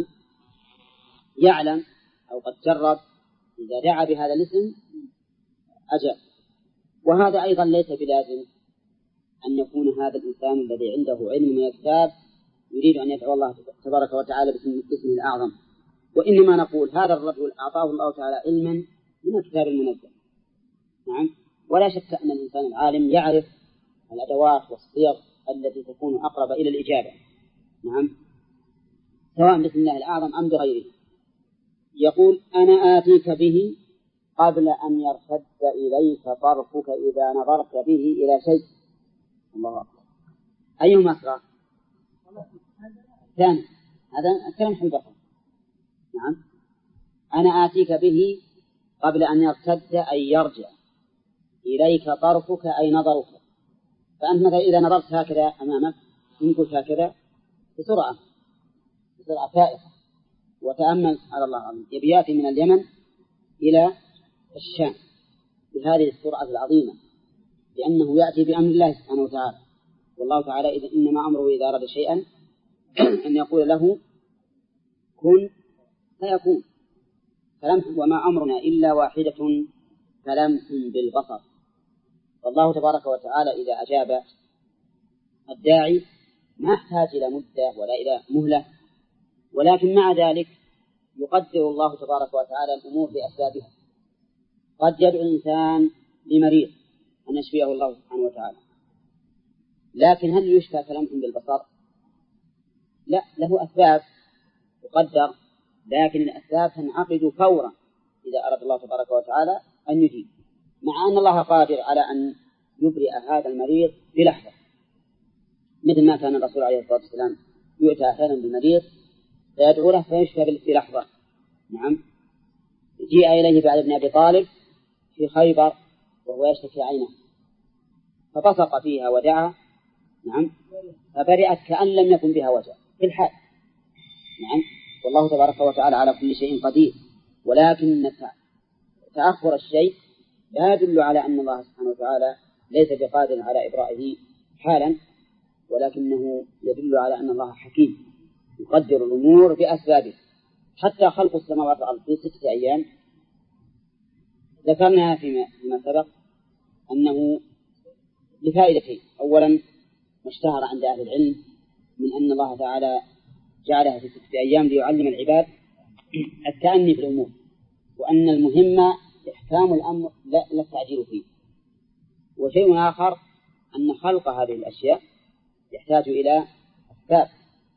يعلم أو قد جرب إذا دعا بهذا الاسم أجاب. وهذا أيضا ليس بلازم أن يكون هذا الإنسان الذي عنده علم من الكتاب يريد أن يدعو الله تبارك وتعالى باسمه الأعظم، وإنما نقول هذا الرجل أعطاه الله تعالى علما من الكتاب المنزل نعم. ولا شك أن الإنسان العالم يعرف الأدوات والصيغ التي تكون أقرب إلى الإجابة نعم، سواء باسم الله الأعظم أم بغيره. يقول أنا آتيك به قبل أن يرتد إليك طرفك إذا نظرت به إلى شيء. الله أكبر. أيهما أسرع؟ الثاني، هذا كلام البصر نعم. أنا آتيك به قبل أن يرتد أي يرجع إليك طرفك أي نظرك، فأنت مثلا إذا نظرت هكذا أمامك إن قلت هكذا بسرعة فائقة، وتأمل على الله العظيم يبياتي من اليمن إلى الشام بهذه السرعة العظيمة، لأنه يأتي بأمر الله سبحانه وتعالى، والله تعالى إذا إنما أمره إذا أراد شيئا أن يقول له كن فيكون. وما أمرنا إلا واحدة كلمح بالبصر. والله تبارك وتعالى إذا أجاب الداعي ما احتاج إلى مدة ولا إلى مهلة، ولكن مع ذلك يقدر الله تبارك وتعالى الأمور بأسبابها. قد يدعو الإنسان لمريض أن يشفيه الله سبحانه وتعالى، لكن هل يشفى كلمح بالبصر؟ لا، له أسباب تقدر، لكن الأسباب تنعقد فورا إذا أراد الله تبارك وتعالى أن يجيب، مع أن الله قادر على أن يبرئ هذا المريض بلحظة، مثل ما كان الرسول عليه الصلاة والسلام يؤتى أحيانا بالمريض فيدعو له فيشفى بلحظة نعم. جيء إليه بعد ابن أبي طالب في خيبر وهو يشتكي عينه فبصق فيها ودعا نعم فبرئت كأن لم يكن بها وجع في الحال نعم. والله تبارك وتعالى على كل شيء قدير، ولكن تأخر الشيء لا يدل على أن الله سبحانه وتعالى ليس بقادر على إبرائه حالا، ولكنه يدل على أن الله حكيم يقدر الأمور بأسبابه. حتى خلق السماوات والأرض في 6 أيام ذكرنا فيما سبق أنه لفائدتين. أولا ما اشتهر عند أهل العلم من أن الله تعالى جعلها في 6 أيام ليعلم العباد التأني في الأمور، وأن المهم إحكام الأمر لا التعجيل فيه. وشيء آخر أن خلق هذه الأشياء يحتاج إلى أسباب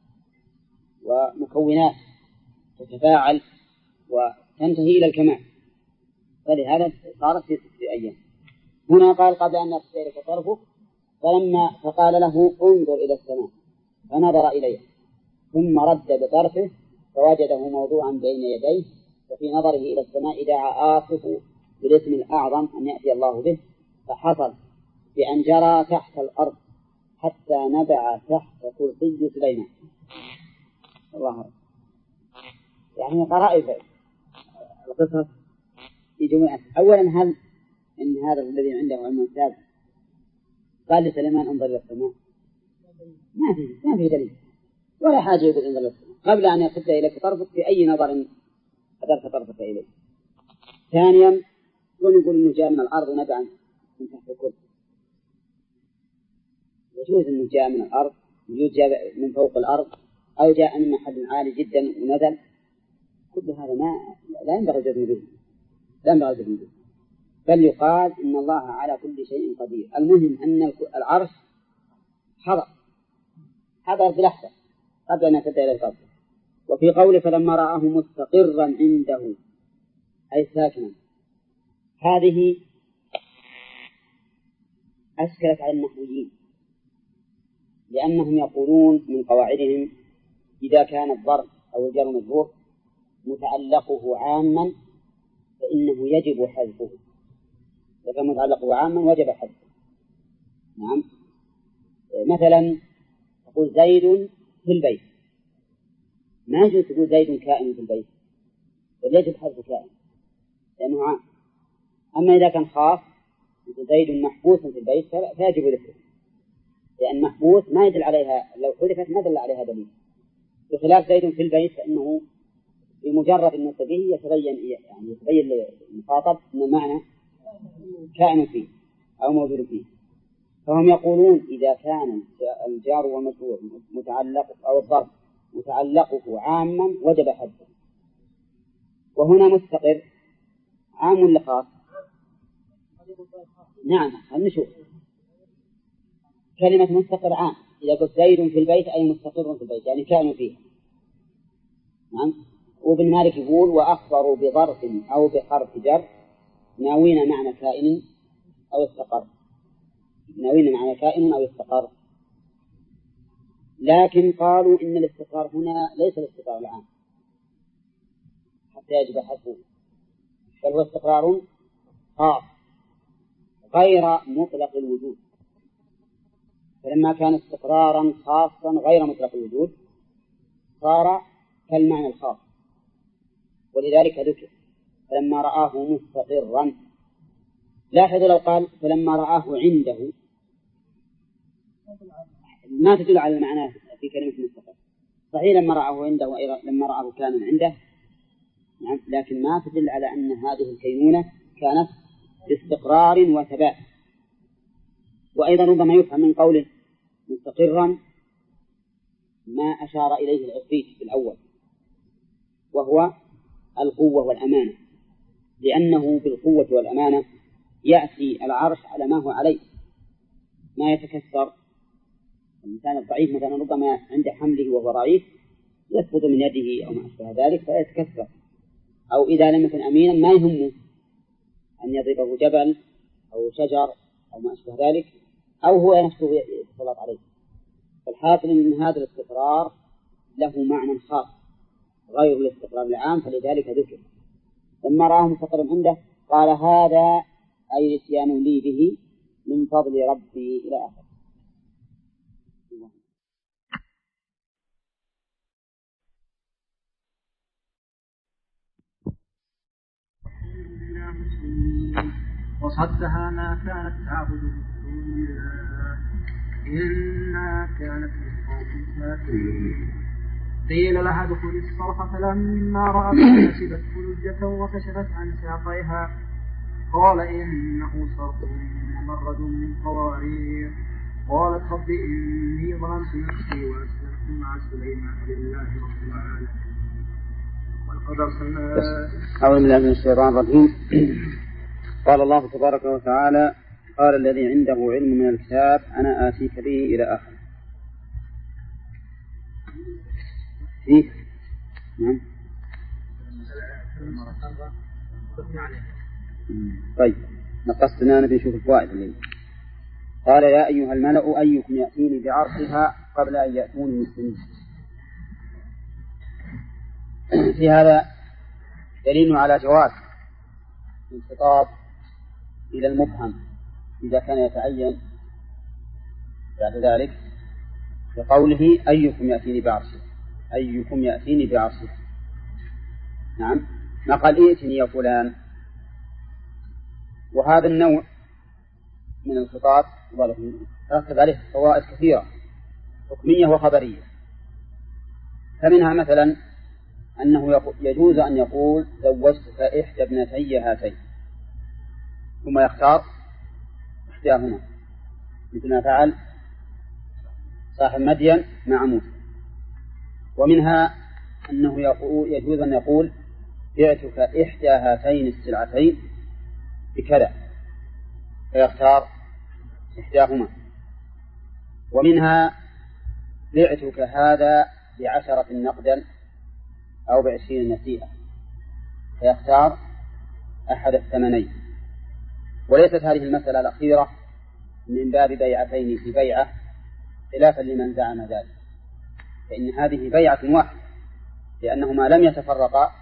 ومكونات تتفاعل وتنتهي إلى الكمال، فلهذا صارت في 6 أيام. هنا قال قبل أن يرتد إليك طرفك فقال له انظر إلى السماء فنظر إليه ثم رد بطرفه فوجده موضوعا بين يديه، وفي نظره إلى السماء دعا آصف بالاسم الأعظم أن يأتي الله به، فحصل بأن جرى تحت الأرض حتى نبع تحت كرسي سليمان. الله أكبر. يعني قرائب القصص في جملة. أولا هل إن هذا الذي عنده علم الكتاب قال لسليمان انظر إلى السماء؟ ما في دليل ولا حاجة يقول انظر إلى السماء قبل أن يرتد إليك طرفك في أي نظر أدرت طرفك إليه. ثانيا يقول إنه جاء من الأرض نبعا من تحت الكرسي، يجوز إنه جاء من الأرض، يجوز جاء من فوق الأرض، أو جاء من محل عالي جدا ونزل، كل هذا لا ينبغي الجزم به، بل يقال إن الله على كل شيء قدير. المهم أن العرش حضر بلحظة قبل أن يرتد إلى الأرض. وفي قوله فلما رآه مستقرا عنده أي ساكنا. هذه أشكلت على النحويين، لأنهم يقولون من قواعدهم إذا كان الظرف أو الجار والمجرور متعلقه عاما فإنه يجب حذفه، إذا كان متعلقه عاما وجب حذفه. نعم، مثلا تقول زيد في البيت، ما يجوز تقول زيد كائن في البيت، بل يجب حذف كائن لأنه عام. أما إذا كان خاص زيد محبوس في البيت فيجب ذكره، لأن محبوس ما يدل عليها، لو حذفت ما دل عليها دليل، بخلاف زيد في البيت فإنه بمجرد النطق به يتبين للمخاطب أن المعنى كائن فيه أو موجود فيه. فهم يقولون إذا كان الجار والمجرور متعلق أو الظرف متعلقه عاما وجب حذفه. وهنا مستقر عام ولا خاص؟ نعم، نشوف كلمة مستقر عام. إذا قلت زيد في البيت أي مستقر في البيت يعني كانوا فيه. نعم. وابن مالك يقول وأخبروا بظرف أو بحرف جر ناوين معنى كائن أو استقر، ناوين معنى كائن أو استقر. لكن قالوا إن الاستقرار هنا ليس الاستقرار العام حتى يجب حذفه، بل هو استقرار خاص غير مطلق الوجود. فلما كان استقرارا خاصا غير مطلق الوجود صار كالمعنى الخاص، ولذلك ذكر فلما رآه مستقرا. لاحظوا لو قال فلما رآه عنده ما تدل على المعنى في كلمة مستقر. صحيح لما رآه عنده لما رآه كان عنده، لكن ما تدل على أن هذه الكينونة كانت باستقرار وثبات. وأيضا ربما يفهم من قوله مستقرا ما أشار إليه العفريت في الأول، وهو القوة والأمانة، لأنه بالقوة والأمانة يأتي العرش على ما هو عليه، ما يتكسر. الإنسان الضعيف مثلا ربما عند حمله وهو ضعيف يسقط من يده أو ما أشبه ذلك فيتكسر، أو إذا لم يكن أمينا ما يهمه أن يضربه جبل أو شجر أو ما أشبه ذلك، أو هو نفسه يتسلط عليه. فالحاصل من هذا الاستقرار له معنى خاص غير الاستقرار العام، فلذلك ذكر. لما رآه مستقرا عنده قال هذا أي اتيان لي به من فضل ربي إلى آخره. وصدها ما كانت تعبد من دون الله إنها كانت من قوم كافرين. قيل لها ادخل الصرح فلما رأت حسبت فلجة وكشفت عن ساقيها قال إنه صرح ممرد من قوارير. قالت رب إني ظلمت نفسي وأسلمت مع سليمان لله رب العالمين. ولقد أرسلنا أعوذ بالله من الشيطان الرجيم. قال الله تبارك وتعالى قال الذي عنده علم من الكتاب أنا آتيك به إلى آخر. فيه نعم. طيب نقصنا نبي نشوف الفوائد اللي قال يا أيها الملأ أيكم يأتيني بعرشها قبل أن يأتوني مسلمين. في هذا دليل على جواز الخطاب إلى المبهم إذا كان يتعين بعد ذلك بقوله أيكم يأتيني بعرشها، أيكم يأتيني بعرشها. نعم، ما قال ائتني يا فلان. وهذا النوع من الخطاب ركز عليه فوائد كثيرة حكمية وخبرية. فمنها مثلا أنه يجوز أن يقول زوجتك إحدى ابنتي هاتين ثم يختار إحداهما مثل ما فعل صاحب مدين مع موسى. ومنها أنه يجوز أن يقول بعتك إحدى هاتين السلعتين بكذا فيختار إحداهما. ومنها بعتك هذا ب10 نقدا أو ب20 نسيئة فيختار أحد الثمنين. وليست هذه المسألة الأخيرة من باب بيعتين في بيعة خلافا لمن زعم ذلك، فإن هذه بيعة واحدة لأنهما لم يتفرقا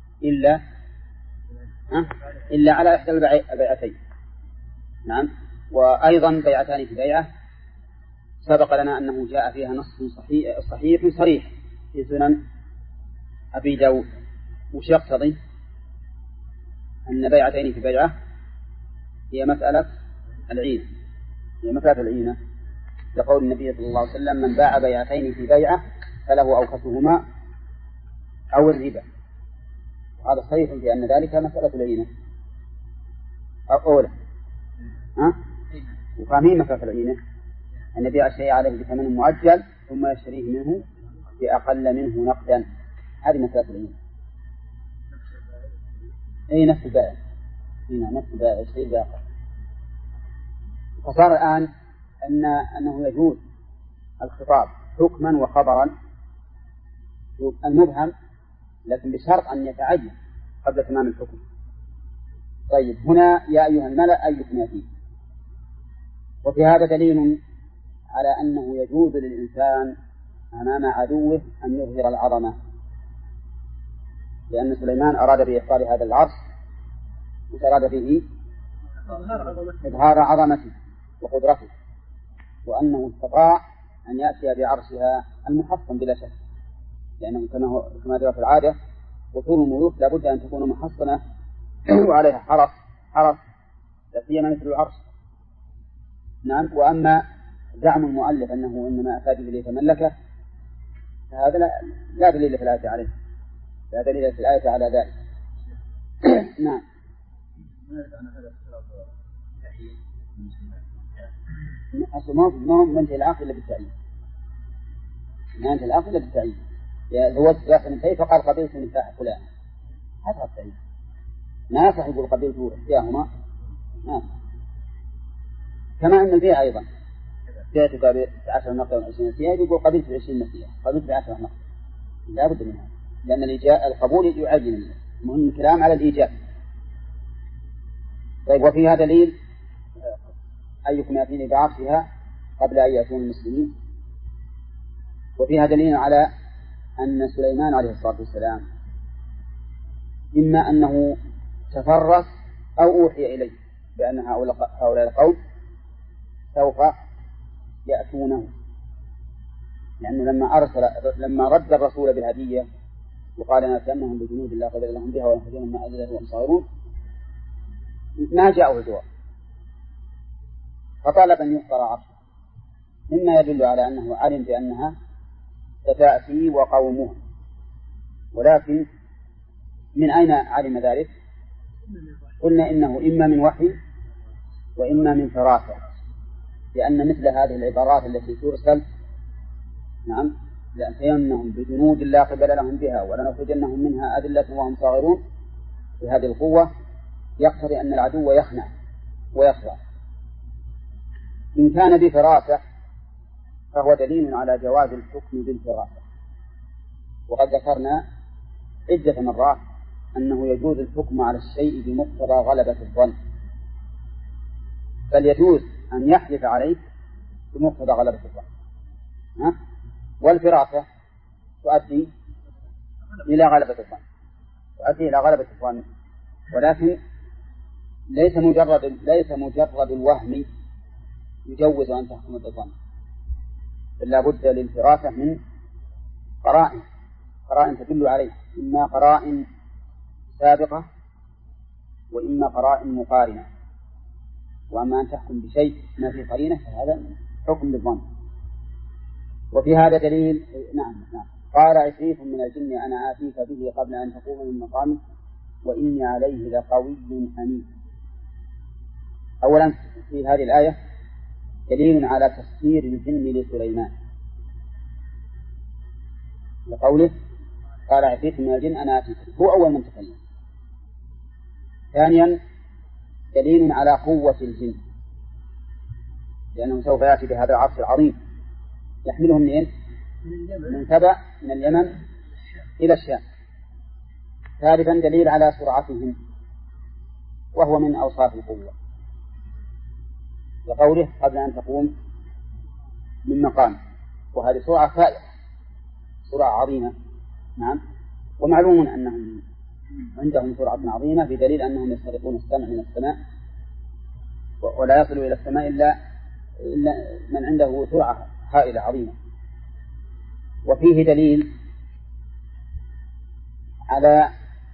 إلا على إحدى البيعتين. نعم. وأيضا بيعتان في بيعة سبق لنا أنه جاء فيها نص صحيح صريح في سنن أبي داود. وش يقتضي؟ أن بيعتين في بيعة هي مسألة العينة، لقول النبي صلى الله عليه وسلم: من باع بيعتين في بيعة فله أوكسهما أو الربا. هذا صحيح في أن ذلك مسألة العينة أولا. وفاهمين مسألة العينة أن يبيع الشيء عليه بثمن مؤجل ثم يشتريه منه بأقل منه نقدا. هذه مسألة العينة. نفس البائع نفس البائع الشيء باقي. فصار الآن أنه يجوز الخطاب حكما وخبرا المبهم، لكن بشرط أن يتعين قبل تمام الحكم. طيب، هنا يا أيها الملأ أيكم يأتيه. وفي هذا دليل على أنه يجوز للإنسان أمام عدوه أن يظهر العظمة، لأن سليمان أراد بإحضار هذا العرش أراد به إظهار عظمته وقدرته، وأنه استطاع أن يأتي بعرشها المحصن بلا شك، لأنه كما جرى في العادة وصول الملوك لابد أن تكون محصنة وعليها حرس لا سيما مثل العرش. نعم. وأما زعم المؤلف أنه إنما أتى به ليتملكه فهذا لا دليل في الآية عليه، لا دليل في الآية على ذلك. نعم. أصل ما هو منتهي العقل إلا بالتعيين. منتهي العقل إلا بالتعيين. زوجت إحدى نسائي فقال قبلت نكاح فلان، هذا التعيين. ما يصح يقول قبلت إحداهما. كما أن البيع أيضا جاءتك ب10 نقدا و20 نسيئة، يقول قبلت ب20 نسيئة، قبلت ب10 نقدا. لا بد منها، لأن القبول يعين. المهم الكلام على الإيجاب. طيب، وفيها دليل أيكم يأتيني بعرشها قبل أن يأتون المسلمين. وفيها دليل على أن سليمان عليه الصلاة والسلام إما أنه تفرس أو أوحي إليه بأن هؤلاء القوم سوف يأتونه، لأنه لما رد الرسول بالهدية وقال نأتينهم بجنود لا قدر لهم بها ونخرجهم ما أذلة وهم صاغرون ما جاءه الجواب، فطلب أن يحضر عرشه، مما يدل على أنه علم بأنها ستأتي وقومه. ولكن من أين علم ذلك؟ قلنا إنه إما من وحي وإما من فراسة، لأن مثل هذه العبارات التي ترسل لأتينهم بجنود لا قبل لهم بها ولنخرجنهم منها أذلة وهم صاغرون، بهذه القوة يقتضي أن العدو يخنع ويخضع. إن كان بفراسة فهو دليل على جواز الحكم بالفراسة، وقد ذكرنا عدة مرات أنه يجوز الحكم على الشيء بمقتضى غلبة الظن، بل يجوز أن يحلف عليه بمقتضى غلبة الظن، والفراسة تؤدي إلى غلبة الظن، ولكن ليس مجرد الوهم يجوز أن تحكم بالظن، بل لا بد للفراسة من قرائن تدل عليه، إما قرائن سابقة وإما قرائن مقارنة. وأما أن تحكم بشيء ما في قرينة فهذا حكم بالظن. وفي هذا دليل. نعم. قال عفريت من الجن أنا آتيك به قبل أن تقوم من مقامك وإني عليه لقوي أمين. أولا في هذه الآية دليل على تسخير الجن لسليمان، لقوله قال عفريت من الجن أنا آتيك، هو أول من تكلم. ثانيا دليل على قوة الجن، لأنه سوف يأتي بهذا العرش العظيم يحملهم من سبأ من اليمن إلى الشام. ثالثا دليل على سرعتهم، وهو من أوصاف القوة، لقوله قبل أن تقوم من مقام، وهذه سرعة فائقة، سرعة عظيمة. نعم. ومعلوم أنهم عندهم سرعة عظيمة بدليل أنهم يسترقون السمع من السماء، ولا يصل إلى السماء إلا من عنده سرعة هائلة عظيمة. وفيه دليل على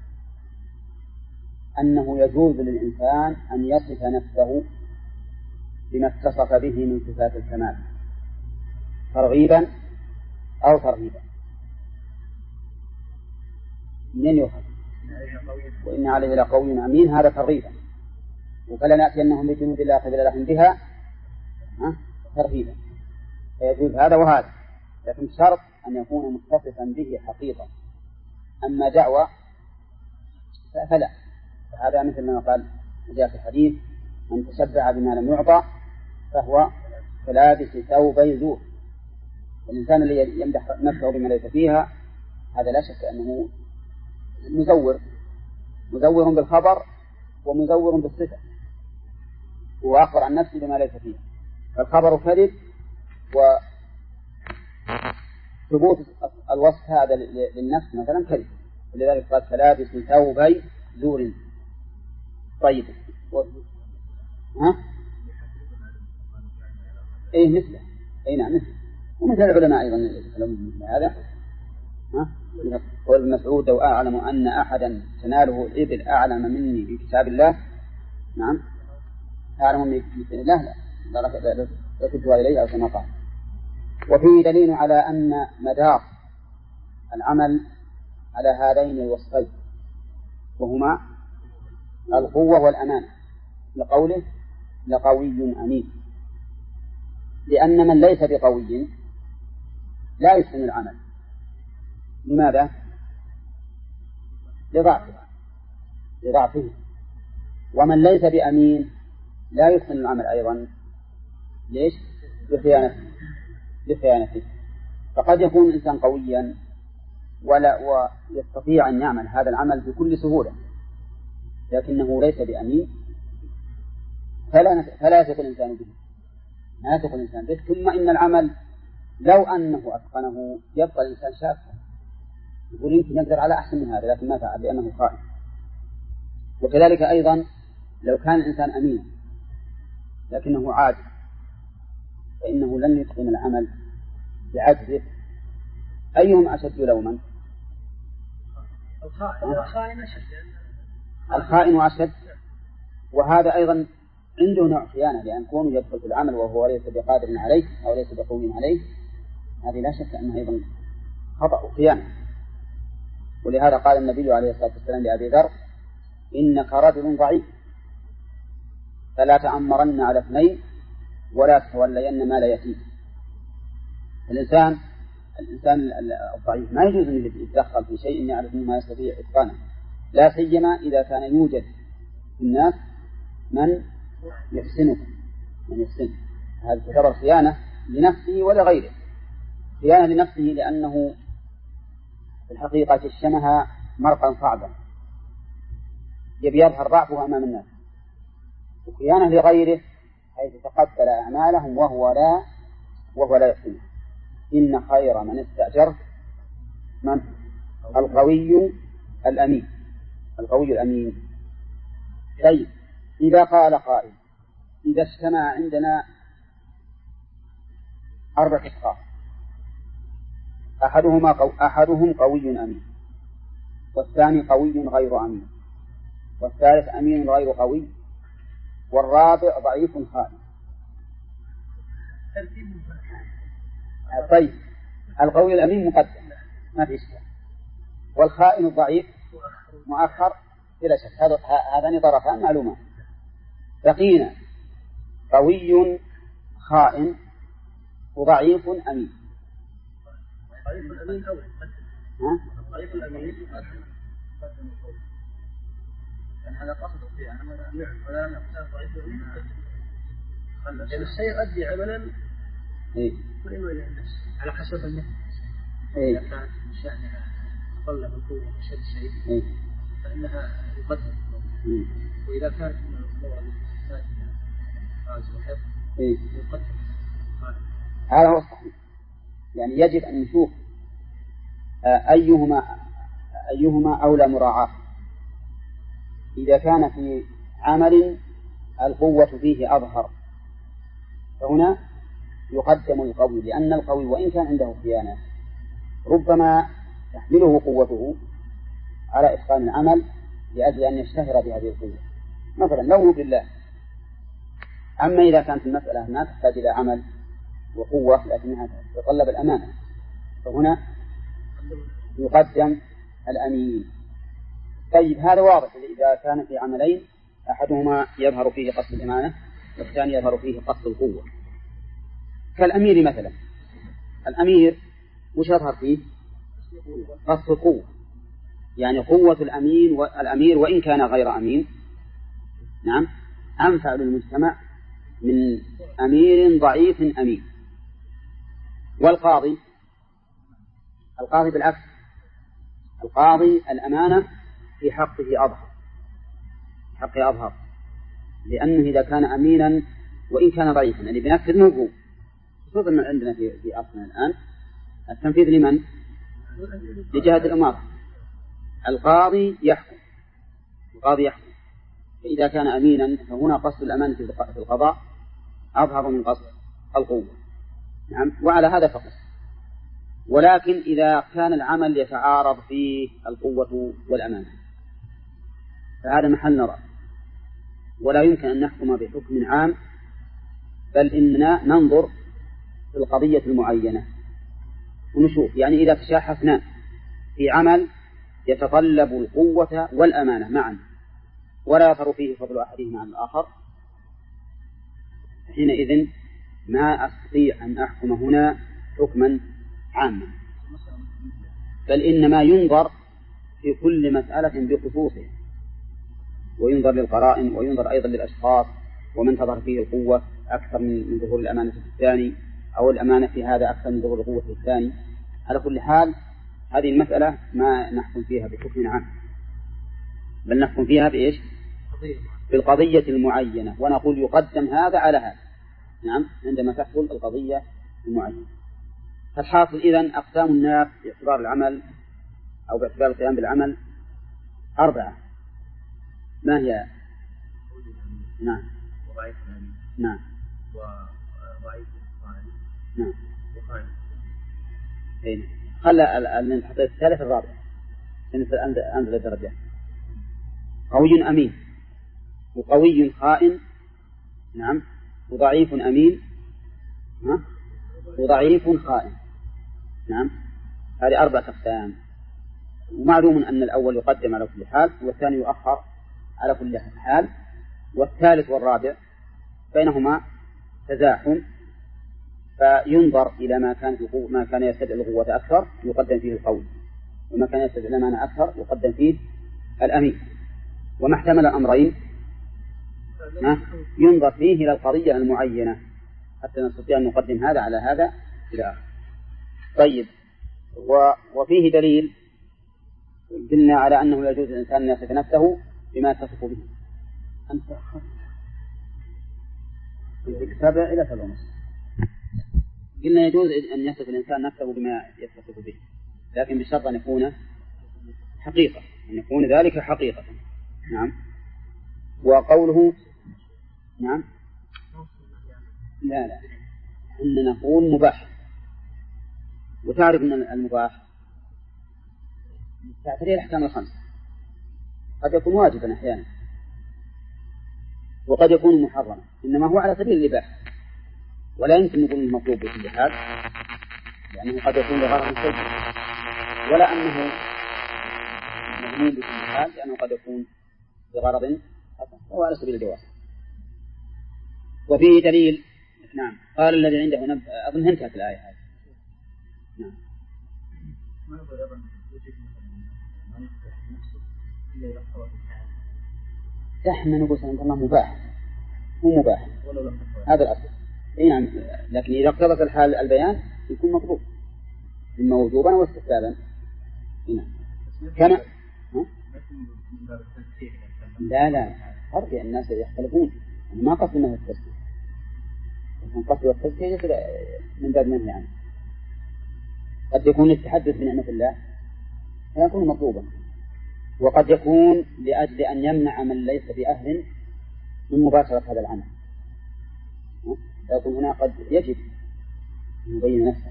أنه يجوز للإنسان أن يصف نفسه بما اتصف به من صفات الكمال ترغيبا أو ترهيبا. من يؤخذ؟ وإن عليه لقوي أمين، هذا ترغيبا، فلنأتينهم بجنود لا قبل لهم بها ترهيبا، فيجوز هذا وهذا، لكن شرط أن يكون متصفا به حقيقة. أما دعوة فلا، فهذا مثل ما قال جاء في الحديث: من تشبع بما لم يعطى فهو كلابس ثوبي زور. الإنسان اللي يمدح نفسه بما ليس فيها هذا لا شك أنه مزور بالخبر ومزور بالصفة، وأخبر عن نفسه بما ليس فيها، فالخبر كذب، وثبوت الوصف هذا للنفس مثلا كذب، ولذلك قال كلابس ثوبي زور. طيب مثله، نعم مثله، ومثل العلماء أيضا مثل هذا. قول ابن مسعود: لو أعلم أن أحدا تناله الإبل أعلم مني في كتاب الله، نعم أعلم مني في كتاب الله لا كنتها إليه، أو كما قال. وفيه دليل على أن مدار العمل على هذين الوصفين، وهما القوة والأمان، لقوله: لقوي أمين، لأن من ليس بقوي لا يحسن العمل. لماذا؟ لضعفه. ومن ليس بأمين لا يحسن العمل أيضا. ليش؟ بخيانته. فقد يكون الإنسان قويا ويستطيع أن يعمل هذا العمل بكل سهولة، لكنه ليس بأمين، فلا يثق الإنسان به، ما يثق الإنسان به. ثم إن العمل لو أنه أتقنه يبقى الإنسان شاكا، يقول يمكن يقدر على أحسن من هذا، لكن ما فعل لأنه خائن. وكذلك أيضا لو كان الإنسان أمينا لكنه عاجز، فإنه لن يتقن العمل بعجزه. أيهم أشد لوما؟ الخائن أشد. وهذا أيضا عنده نوع خيانة، لأن كونه يدخل في العمل وهو ليس بقادر عليه أو ليس بقوي عليه، هذه لا شك أنها أيضا خطأ وخيانة. ولهذا قال النبي عليه الصلاة والسلام لأبي ذر: إنك رجل ضعيف فلا تأمرن على اثنين ولا تتولين مال يتيم. الإنسان الضعيف ما يجوز أن يتدخل في شيء يعرف ما يستطيع إتقانه، لا سيما إذا كان يوجد في الناس من يحسنه. هذا تعتبر خيانة لنفسه ولغيره. خيانة لنفسه لأنه في الحقيقة اشتمها مرقا صعبا يبي يظهر ضعفه أمام الناس، وخيانة لغيره حيث تقبل أعمالهم وهو لا يحسنه. إن خير من استأجرت من؟ القوي الأمين. طيب، إذا قال قائل: إذا اجتمع عندنا 4 أشخاص، أحدهم قوي أمين، والثاني قوي غير أمين، والثالث أمين غير قوي، والرابع ضعيف خائن. طيب، القوي الأمين مقدم ما في إشكال، والخائن الضعيف مؤخر بلا شك. هذان طرفان معلومات. بقينا قوي خائن وضعيف أمين. ضعيف الأمين أول. ضعيف الأمين قدم القول. يعني هذا قصد فيه، أنا ولا نقصد ضعيف الأمين لأن الشيء يؤدي عملا وإنه إلى النفس على حسب النفس. إذا كانت شأنها أقل بالقوة وشد شيء فإنها يقدم. وإذا كانت اللغة الساكنة وحفظ يقدم هذا هو الصحيح. يعني يجب أن نشوف أيهما أولى مراعاة. إذا كان في عمل القوة فيه أظهر فهنا يقدم القوي، لأن القوي وإن كان عنده خيانة ربما تحمله قوته على إتقان العمل لأجل أن يشتهر بهذه القوة، مثلا لونه بالله. أما إذا كانت المسألة ما تحتاج إلى عمل وقوة لكنها تتطلب الأمانة فهنا يقدم الأمين. طيب هذا واضح. إذا كان في عملين أحدهما يظهر فيه قصد الأمانة والثاني يظهر فيه قصد القوة، كالأمير مثلا. الأمير وش يظهر فيه؟ قصد القوة، يعني قوة الأمير وإن كان غير أمين نعم أنفع للمجتمع من أمير ضعيف أمين. والقاضي بالعكس، القاضي الأمانة في حقه أظهر، لأنه إذا كان أمينا وإن كان ضعيفا يعني بنفذ موجود. خصوصا من عندنا في أصلنا الآن التنفيذ لمن؟ لجهة الأمارة. القاضي يحكم فإذا كان أمينا فهنا قصد الأمانة في القضاء أظهر من قصد القوة. نعم. وعلى هذا فقط. ولكن إذا كان العمل يتعارض فيه القوة والأمانة فهذا محل نظر، ولا يمكن أن نحكم بحكم عام، بل إننا ننظر في القضية المعينة ونشوف. يعني إذا تشاحفنا في عمل يتطلب القوة والأمانة معا ولا يظهر فيه فضل أحدهما عن الآخر، حينئذ ما أستطيع أن أحكم هنا حكما عاما، بل إنما ينظر في كل مسألة بخصوصها، وينظر للقرائن وينظر أيضا للأشخاص ومن تظهر فيه القوة أكثر من ظهور الأمانة في الثاني، أو الأمانة في هذا أكثر من ظهور القوة في الثاني. على كل حال هذه المسألة ما نحكم فيها بحكم عام، بل نحكم فيها بإيش؟ بالقضية المعينة، ونقول يقدم هذا على هذا. نعم. عندما تحصل القضية المعينة. فالحاصل إذن أقسام الناس باعتبار العمل أو باعتبار القيام بالعمل 4. ما هي؟ نعم. نعم. نعم. خلى الحديث الثالث الرابع أنزل الدرجة. قوي أمين وقوي خائن. نعم. وضعيف أمين وضعيف خائن. نعم. هذه 4 أقسام. ومعلوم أن الأول يقدم على كل حال والثاني يؤخر على كل حال، والثالث والرابع بينهما تزاحم، فينظر إلى ما كان يستدعي القوة أكثر يقدم فيه القوي، وما كان يستدعي الأمانة أكثر يقدم فيه الأمين. وما احتمل الأمرين ينظر فيه إلى القضية المعينة حتى نستطيع أن نقدم هذا على هذا إلى آخر. طيب. وفيه دليل قلنا على أنه يجوز الإنسان أن يصف نفسه بما يتصف به. أنت الكتابة إلى 7:30. قلنا يجوز أن يصف الإنسان نفسه بما يتصف به، لكن بشرط أن يكون حقيقة، أن يكون ذلك حقيقة. نعم. وقوله نعم لا إن نقول مباح. وتعرف أن المباح تعتريه الأحكام ال5، قد يكون واجبا أحيانا وقد يكون محرما، إنما هو على سبيل الإباحة، ولا يمكن نقول أنه مطلوب بكل حال، لأنه قد يكون لغرض سيء، ولا أنه مذموم بكل حال لأنه قد يكون لغرض حسن، وهو على سبيل الجواز. وفيه دليل. نعم. قال الذي عنده أظن انتهت الآية هذه. نعم. إحنا نقول عند الله مباح مو مباح، هذا الأصل. نعم. لكن إذا اقتضت الحال البيان يكون مطلوب إما وجوبا واستحبابا. نعم. كان لا فرق الناس يختلفون. أنا ما قصد منه التزكية، لكن قصد التزكية من باب منهي عنه. قد يكون التحدث بنعمة الله فيكون مطلوبا، وقد يكون لأجل أن يمنع من ليس بأهل من مباشرة هذا العمل، يكون هنا قد يجب أن يبين نفسه.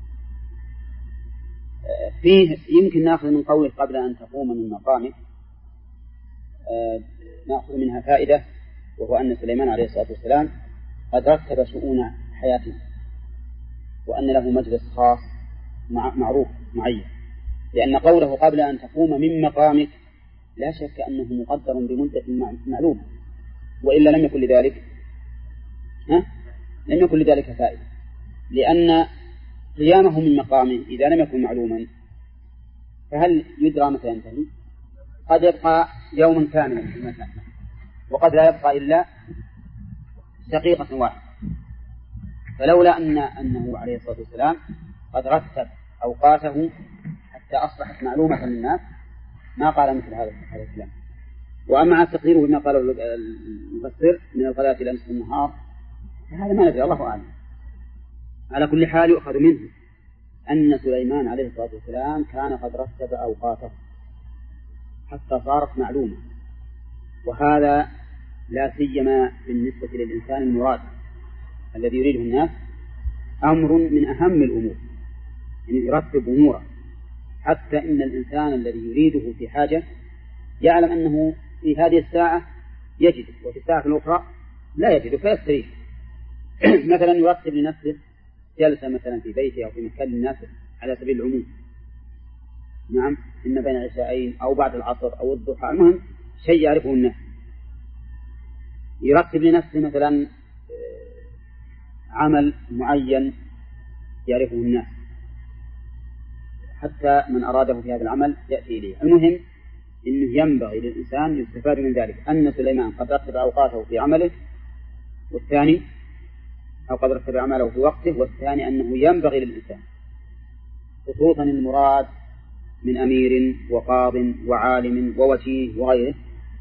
فيه يمكن نأخذ من قوله قبل أن تقوم من مقامك، نأخذ منها فائدة، وهو أن سليمان عليه الصلاة والسلام قد رتب شؤون حياته، وأن له مجلس خاص معروف معين، لأن قوله قبل أن تقوم من مقامك لا شك أنه مقدر بمدة معلومة، وإلا لم يكن لذلك فائدة، لأن قيامه من مقامه إذا لم يكن معلوما فهل يدرى متى ينتهي؟ قد يبقى يوما كاملا في المكان، وقد لا يبقى إلا دقيقة واحدة. فلولا أنه عليه الصلاة والسلام قد رتب أوقاته حتى أصبحت معلومة للناس ما قال مثل هذا الكلام. وأما التقدير بما قاله المفسر من الغداة إلى نصف النهار فهذا ما ندري، الله أعلم. على كل حال يؤخذ منه أن سليمان عليه الصلاة والسلام كان قد رتب أوقاته حتى صارت معلومة، وهذا لا سيما بالنسبة للإنسان المراد الذي يريده الناس أمر من أهم الأمور، يعني يرتب أموره، حتى إن الإنسان الذي يريده في حاجة يعلم أنه في هذه الساعة يجد، وفي الساعة الأخرى لا يجد فيستريح. مثلا يرتب لنفسه جلسة مثلا في بيته أو في مكان للناس على سبيل العموم، نعم، إما بين العشاءين أو بعد العصر أو الضحى، المهم شيء يعرفه الناس. يرتب لنفسه مثلا عمل معين يعرفه الناس، حتى من أراده في هذا العمل يأتي إليه. المهم إنه ينبغي للإنسان يستفاد من ذلك أن سليمان قد رتب أوقاته في عمله، والثاني أو قد رتب عمله في وقته، والثاني أنه ينبغي للإنسان خصوصا المراد من أمير وقاض وعالم ووجيه وغيره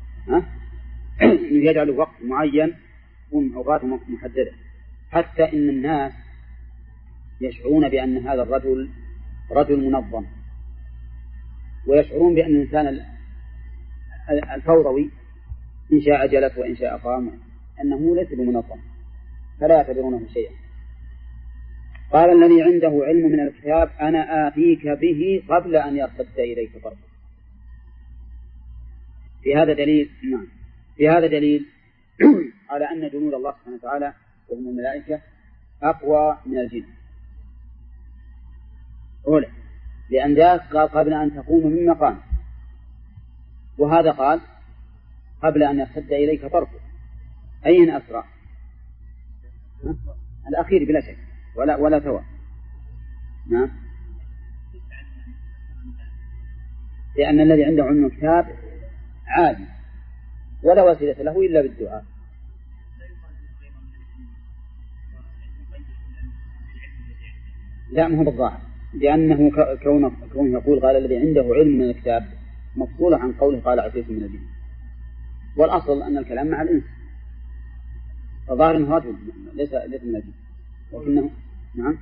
أنه يجعل وقت معين وأوقات محددة، حتى إن الناس يشعرون بأن هذا الرجل رجل منظم، ويشعرون بأن الإنسان الفوضوي إن شاء جلس وإن شاء قام أنه ليس بمنظم، فلا يعتبرونه شيئا. قال الذي عنده علم من الكتاب أنا آتيك به قبل أن يرتد إليك طرفك. في هذا دليل على أن جنود الله سبحانه وتعالى وهم الملائكة أقوى من الجن. أولا لأن ذاك قال قبل أن تقوم من مقام، وهذا قال قبل أن يرتد إليك طرفك، أين أسرع؟ الأخير بلا شك ولا سواء. نعم، لأن الذي عنده علم الكتاب عادي ولا وسيلة له إلا بالدعاء. لا، ما هو بالظاهر، لأنه كونه يقول قال الذي عنده علم من الكتاب مفصول عن قوله قال عفريت من الجن، والأصل أن الكلام مع الإنس، فظاهر أنه رجل ليس من الجن، لكنه نعم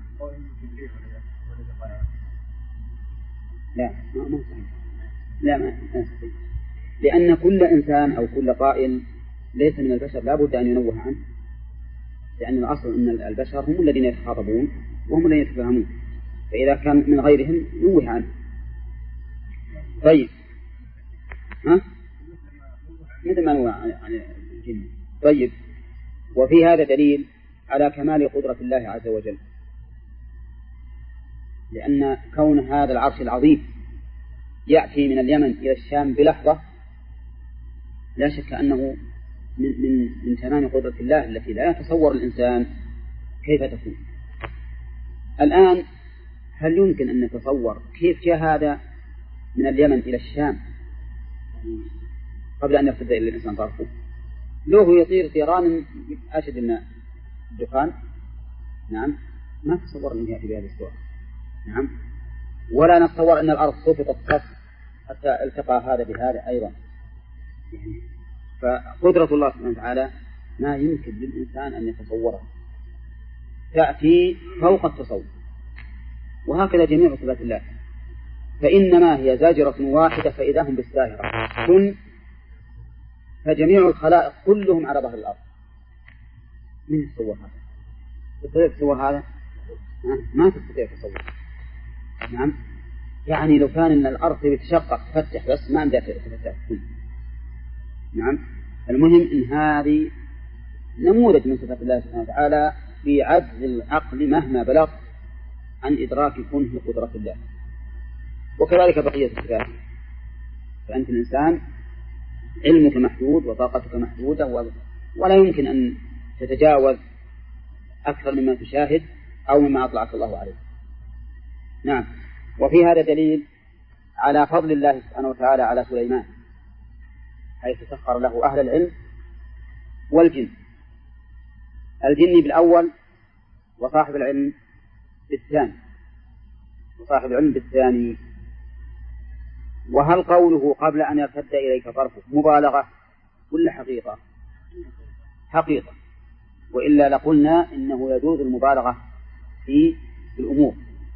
ما صحيح، لأن كل إنسان أو كل قائل ليس من البشر لا بد أن ينوه عنه، لأن الأصل أن البشر هم الذين يتخاطبون وهم الذين يتفهمون، فإذا كان من غيرهم نوه عنه. طيب مثل ما نوه عن الجن. طيب، وفي هذا دليل على كمال قدرة الله عز وجل، لأن كون هذا العرش العظيم يأتي من اليمن إلى الشام بلحظة لا شك أنه من تمام قدرة الله التي لا يتصور الإنسان كيف تكون. الآن هل يمكن أن نتصور كيف جاء هذا من اليمن إلى الشام قبل أن يرتد إلى الإنسان طرفه؟ لو يطير طيران أشد من الدخان، نعم، ما تصور أنه يأتي بهذه الصورة، نعم، ولا نتصور أن الأرض سقطت حتى التقى هذا بهذا أيضا، يعني فقدرة الله سبحانه وتعالى ما يمكن للإنسان أن يتصورها، تأتي فوق التصور. وهكذا جميع صفات الله، فإنما هي زاجرة واحدة فإذا هم بالساهرة. كن فجميع الخلائق كلهم على ظهر الأرض. من يتصور هذا؟ تستطيع تصور هذا؟ ما تستطيع تصور. نعم، يعني لو كان إن الأرض بتشقق تفتح بس ما عندها تفتح. نعم، المهم إن هذه نموذج من صفات الله سبحانه وتعالى في عجز العقل مهما بلغ عن إدراك كنه قدرة الله. وكذلك بقية الصفات، فأنت الإنسان علمك محدود وطاقتك محدودة، ولا يمكن أن تتجاوز أكثر مما تشاهد أو مما أطلعك الله عليه. نعم، وفي هذا دليل على فضل الله سبحانه وتعالى على سليمان، حيث سخر له أهل العلم والجن، الجن بالأول وصاحب العلم بالثاني. وهل قوله قبل أن يرتد إليك طرفك مبالغة ولا حقيقة؟ حقيقة، وإلا لقلنا إنه يجوز المبالغة في الأمور.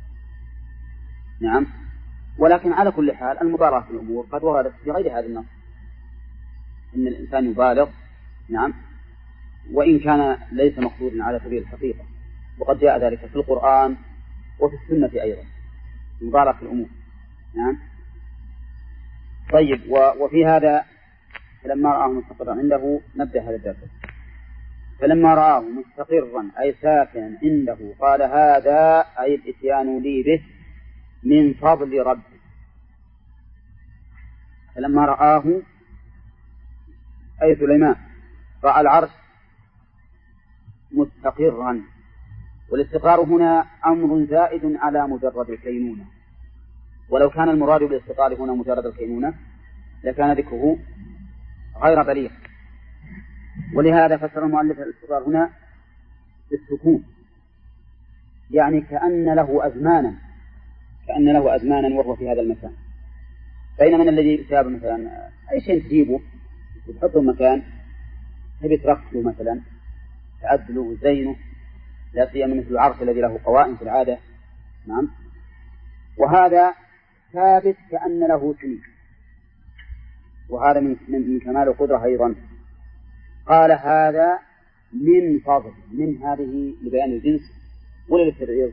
نعم، ولكن على كل حال المبالغة في الأمور قد وردت في غير هذا النص، إن الإنسان يبالغ. نعم، وإن كان ليس مقصودا على سبيل الحقيقة، وقد جاء ذلك في القرآن وفي السنة أيضا، المبالغة في الأمور. نعم. طيب، وفي هذا فلما رآه مستقرا عنده نبدأ هذا الدرس. فلما رآه مستقرا أي ساكنا عنده قال هذا أي الإتيان لي به من فضل ربي. فلما رآه أي سليمان رأى العرش مستقرا، والاستقرار هنا أمر زائد على مجرد الكينونة، ولو كان المراد بالاستقرار هنا مجرد الكينونة لكان ذكره غير بليغ. ولهذا فسر المؤلف الاستقرار هنا بالسكون، يعني كأن له أزمانا وهو في هذا المكان. بينما الذي يتابع مثلا أي شيء تجيبه وتحطه مكان تبي تركبه مثلا تعدله وزينه، لا سيما مثل العرش الذي له قوائم في العادة. نعم، وهذا ثابت كأن له سنين، وهذا من كمال القدرة أيضا. قال هذا من فضل، من هذه لبيان الجنس ولا للتبعيض؟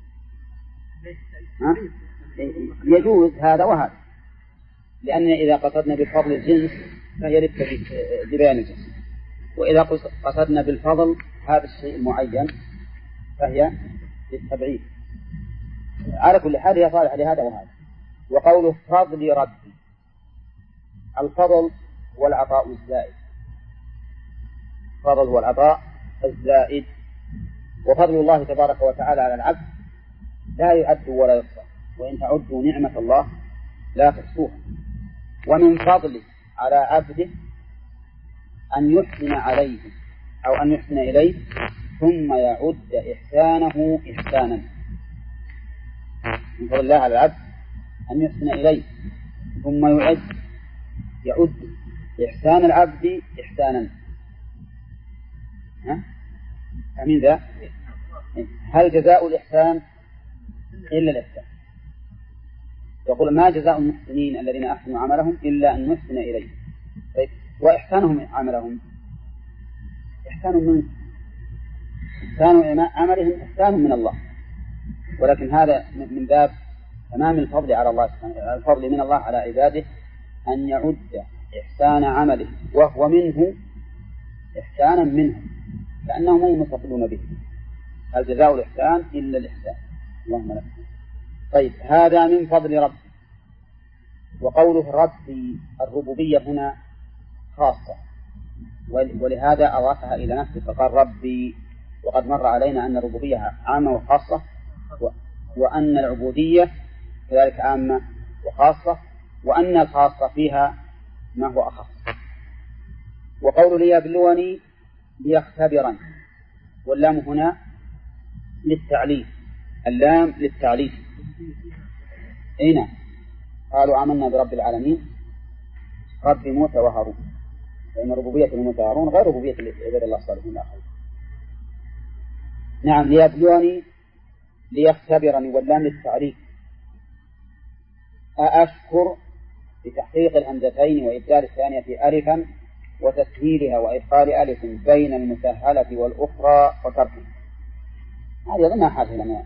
يجوز هذا وهذا، لأن إذا قصدنا بالفضل الجنس فهي لبيان الجنس، وإذا قصدنا بالفضل هذا الشيء المعين فهي للتبعيض. على كل حال هي صالحة لهذا وهذا. وقوله فضل ربي، الفضل هو العطاء الزائد، فضل هو العطاء الزائد. وفضل الله تبارك وتعالى على العبد لا يعد ولا يحصى، وإن تعدوا نعمة الله لا تحصوها. ومن فضله على عبده أن يحسن عليه أو أن يحسن إليه ثم يعد إحسانه إحسانا. من فضل الله على العبد أن يحسن إليه ثم يعد إحسان العبد إحسانا. أمين ذا؟ هل جزاء الإحسان إلا الإحسان؟ يقول ما جزاء المحسنين الذين أحسنوا عملهم إلا أن نحسن إليه. طيب، وإحسانهم عملهم إحسان منه، إحسان عملهم إحسان من الله، ولكن هذا من باب تمام الفضل على الله سبحانه، الفضل من الله على عباده أن يعد إحسان عمله وهو منه إحسانا منهم كأنهم هم مستقلون به. هل جزاء الإحسان إلا الإحسان؟ اللهم لك. طيب، هذا من فضل ربي. وقوله ربي الربوبية هنا خاصة، ولهذا أضافها إلى نفسه فقال ربي. وقد مر علينا أن الربوبية عامة وخاصة، وأن العبودية كذلك عامة وخاصة، وأن الخاصة فيها ما هو أخص. وقول ليبلوني ليختبرني، واللام هنا للتعليل، اللام للتعليل. أين قالوا آمنا برب العالمين رب موسى وهارون، فإن ربوبية المتظاهرون غير ربوبية عباد الله الصالحين الآخرين. نعم ليبلوني ليختبرني واللام للتعريف. أأشكر بتحقيق الهمزتين وإبدال الثانية ألفا وتسهيلها وإدخال ألف بين المسهلة والأخرى وتركها. هذه أظنها حاجة لنا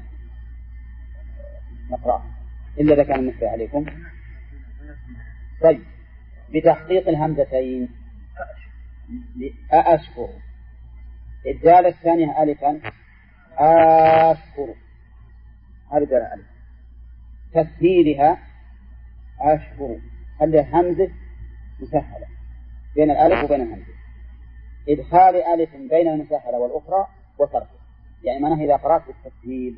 نقرأ إلا إذا كان مفتوح عليكم. طيب بتحقيق الهمزتين أأشكر إبدال الثانية ألفا أشكر هذا ألف تسهيلها أشكر خليها همزة مسهلة بين الألف وبين الهمزة إدخال ألف بين المسهلة والأخرى وتركها يعني معناه إذا قرأت بالتسهيل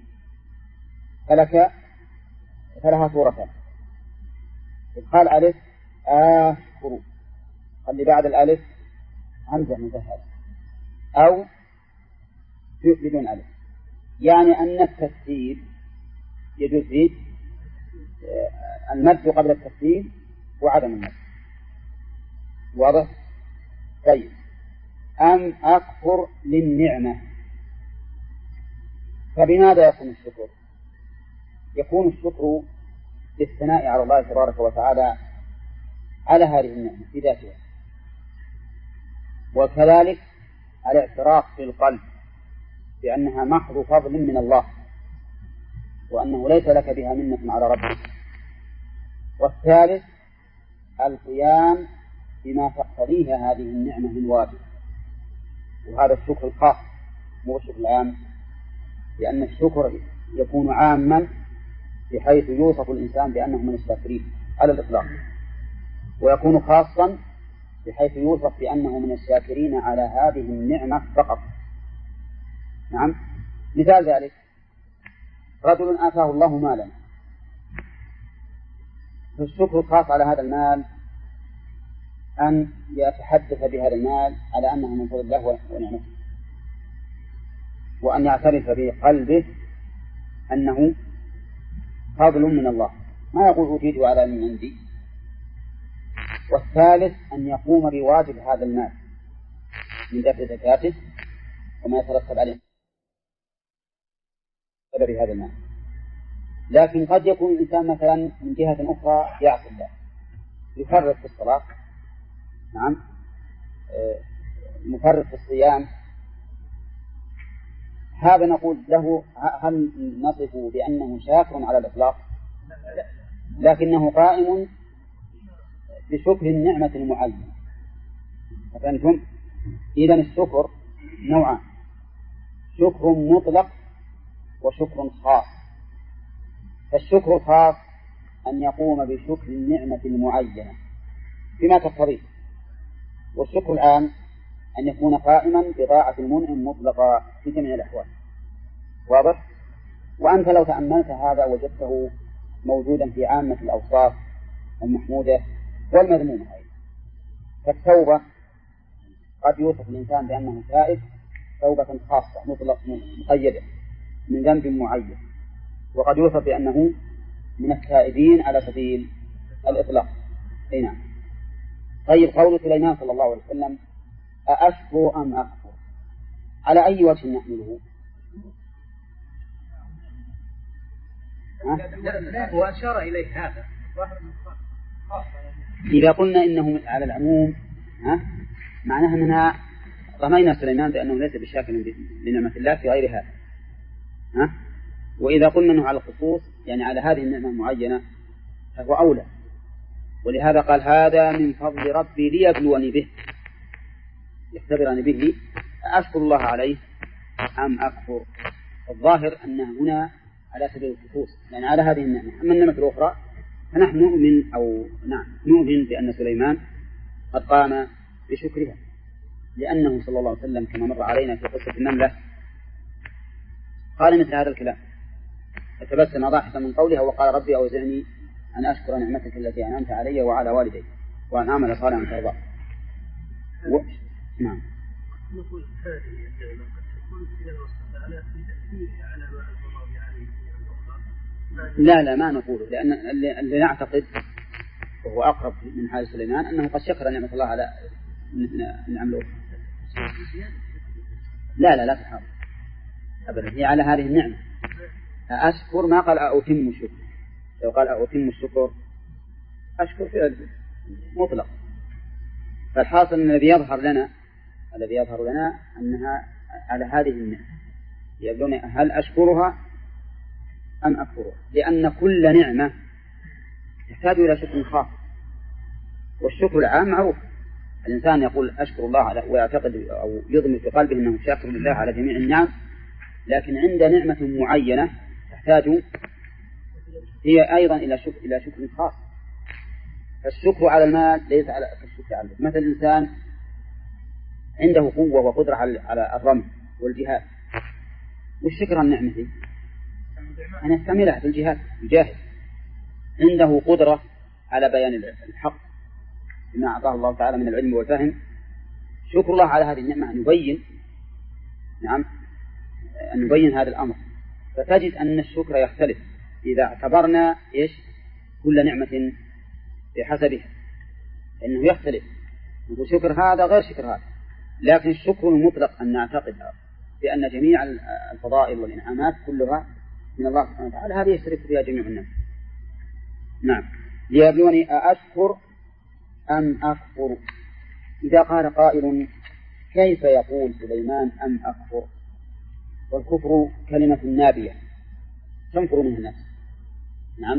فلها صورتان إدخال ألف أشكر خلي بعد الألف همزة مسهلة أو بدون ألف يعني أن التسهيل يجوز فيه المد قبل التسهيل وعدم المد واضح. طيب أم أكفر للنعمة فبماذا يكون الشكر؟ يكون الشكر بالثناء على الله تبارك وتعالى على هذه النعمة في ذاتها وكذلك الاعتراف بالقلب بأنها محض فضل من الله وأنه ليس لك بها منة على ربك. والثالث القيام بما تقتضيه هذه النعمة من واجب وهذا الشكر الخاص مو الشكر العام لأن الشكر يكون عاما بحيث يوصف الإنسان بأنه من الشاكرين على الإطلاق ويكون خاصا بحيث يوصف بأنه من الشاكرين على هذه النعمة فقط. نعم مثال ذلك رجل آتاه الله مالا فالشكر الخاص على هذا المال أن يتحدث بهذا المال على أنه من فضل الله ونعمته وأن يعترف بقلبه أنه فضل من الله ما يقول أوتيته على من عندي. والثالث أن يقوم بواجب هذا المال من دفع زكاته وما يترتب عليه بهذا المال. لكن قد يكون الإنسان مثلا من جهة أخرى يعصي الله يفرط في الصلاة نعم مفرط في الصيام هذا نقول له هل نصفه بأنه شاكر على الإطلاق لكنه قائم بشكر النعمة المعينة. فأنتم إذن الشكر نوعان شكر مطلق وشكر خاص. فالشكر الخاص أن يقوم بشكر النعمة المعينة بما تقتضيه والشكر العام أن يكون قائما بطاعة المنعم مطلقا في جميع الأحوال. واضح؟ وأنت لو تأملت هذا وجدته موجودا في عامة الأوصاف المحمودة والمذمومة أيضا. فالتوبة قد يوصف الإنسان بأنه تائب توبة خاصة مطلق مقيدة من ذنب معين وقد يوصف بأنه من التائبين على سبيل الإطلاق. أي نعم. طيب قول سليمان صلى الله عليه وسلم أأشكر أم أكفر على أي وجه نحمله؟ هو أشار إليه هذا إذا قلنا إنه على العموم معناها أننا رمينا سليمان بأنه ليس بشاكر لنعمة الله في غير هذا وإذا قلنا أنه على الخصوص يعني على هذه النعمة المعينة فهو أولى ولهذا قال هذا من فضل ربي ليبلوني به يختبرني به أشكر الله عليه أم أكفر. الظاهر أن هنا على سبيل الخصوص يعني على هذه النعمة. أما النعمة الأخرى فنحن نؤمن نؤمن بأن سليمان قد قام بشكرها لأنه صلى الله عليه وسلم كما مر علينا في قصة النملة قال مثل هذا الكلام فتبسم ضاحكا من قولها وقال ربي أوزعني أن أشكر نعمتك التي أنعمت علي وعلى والدي وأن أعمل صالحا ترضاه. نعم. نقول هذه النعمة قد تكون في الوصف على تأثيرها على ما الضرر عليه. لا ما نقوله لأن اللي نعتقد وهو أقرب من حال سليمان أنه قد شكر نعمة الله النعم الأخرى. لا تحاول أبدا، هي على هذه النعمة. أشكر ما قال أتم الشكر، لو قال أتم الشكر أشكر فعل مطلق. فالحاصل أن الذي يظهر لنا أنها على هذه النعمة، يقولون هل أشكرها أم أكفرها، لأن كل نعمة تحتاج إلى شكر خاص، والشكر العام معروف. الإنسان يقول أشكر الله ويعتقد أو يضمن في قلبه أنه شاكر لله على جميع النعم، لكن عند نعمة معينة تحتاج هي أيضا إلى شكر خاص. فالشكر على المال ليس على الشكر على المال. مثل الإنسان عنده قوة وقدرة على الرمي والجهاد، والشكر عن نعمته أن يستعملها في الجهاد، يجاهد. عنده قدرة على بيان الحق بما أعطاه الله تعالى من العلم والفهم، شكر الله على هذه النعمة أن يبين هذا الأمر. فتجد أن الشكر يختلف إذا اعتبرنا كل نعمة بحسبها، إنه يختلف. نقول شكر هذا غير شكر هذا. لكن الشكر المطلق أن نعتقد بأن جميع الفضائل والإنعامات كلها من الله سبحانه وتعالى، هذه يشترك فيها جميع الناس. نعم. ليبلوني أأشكر أم أكفر. إذا قال قائل كيف يقول سليمان أم أكفر، والكفر كلمة نابية تنفر منها الناس. نعم.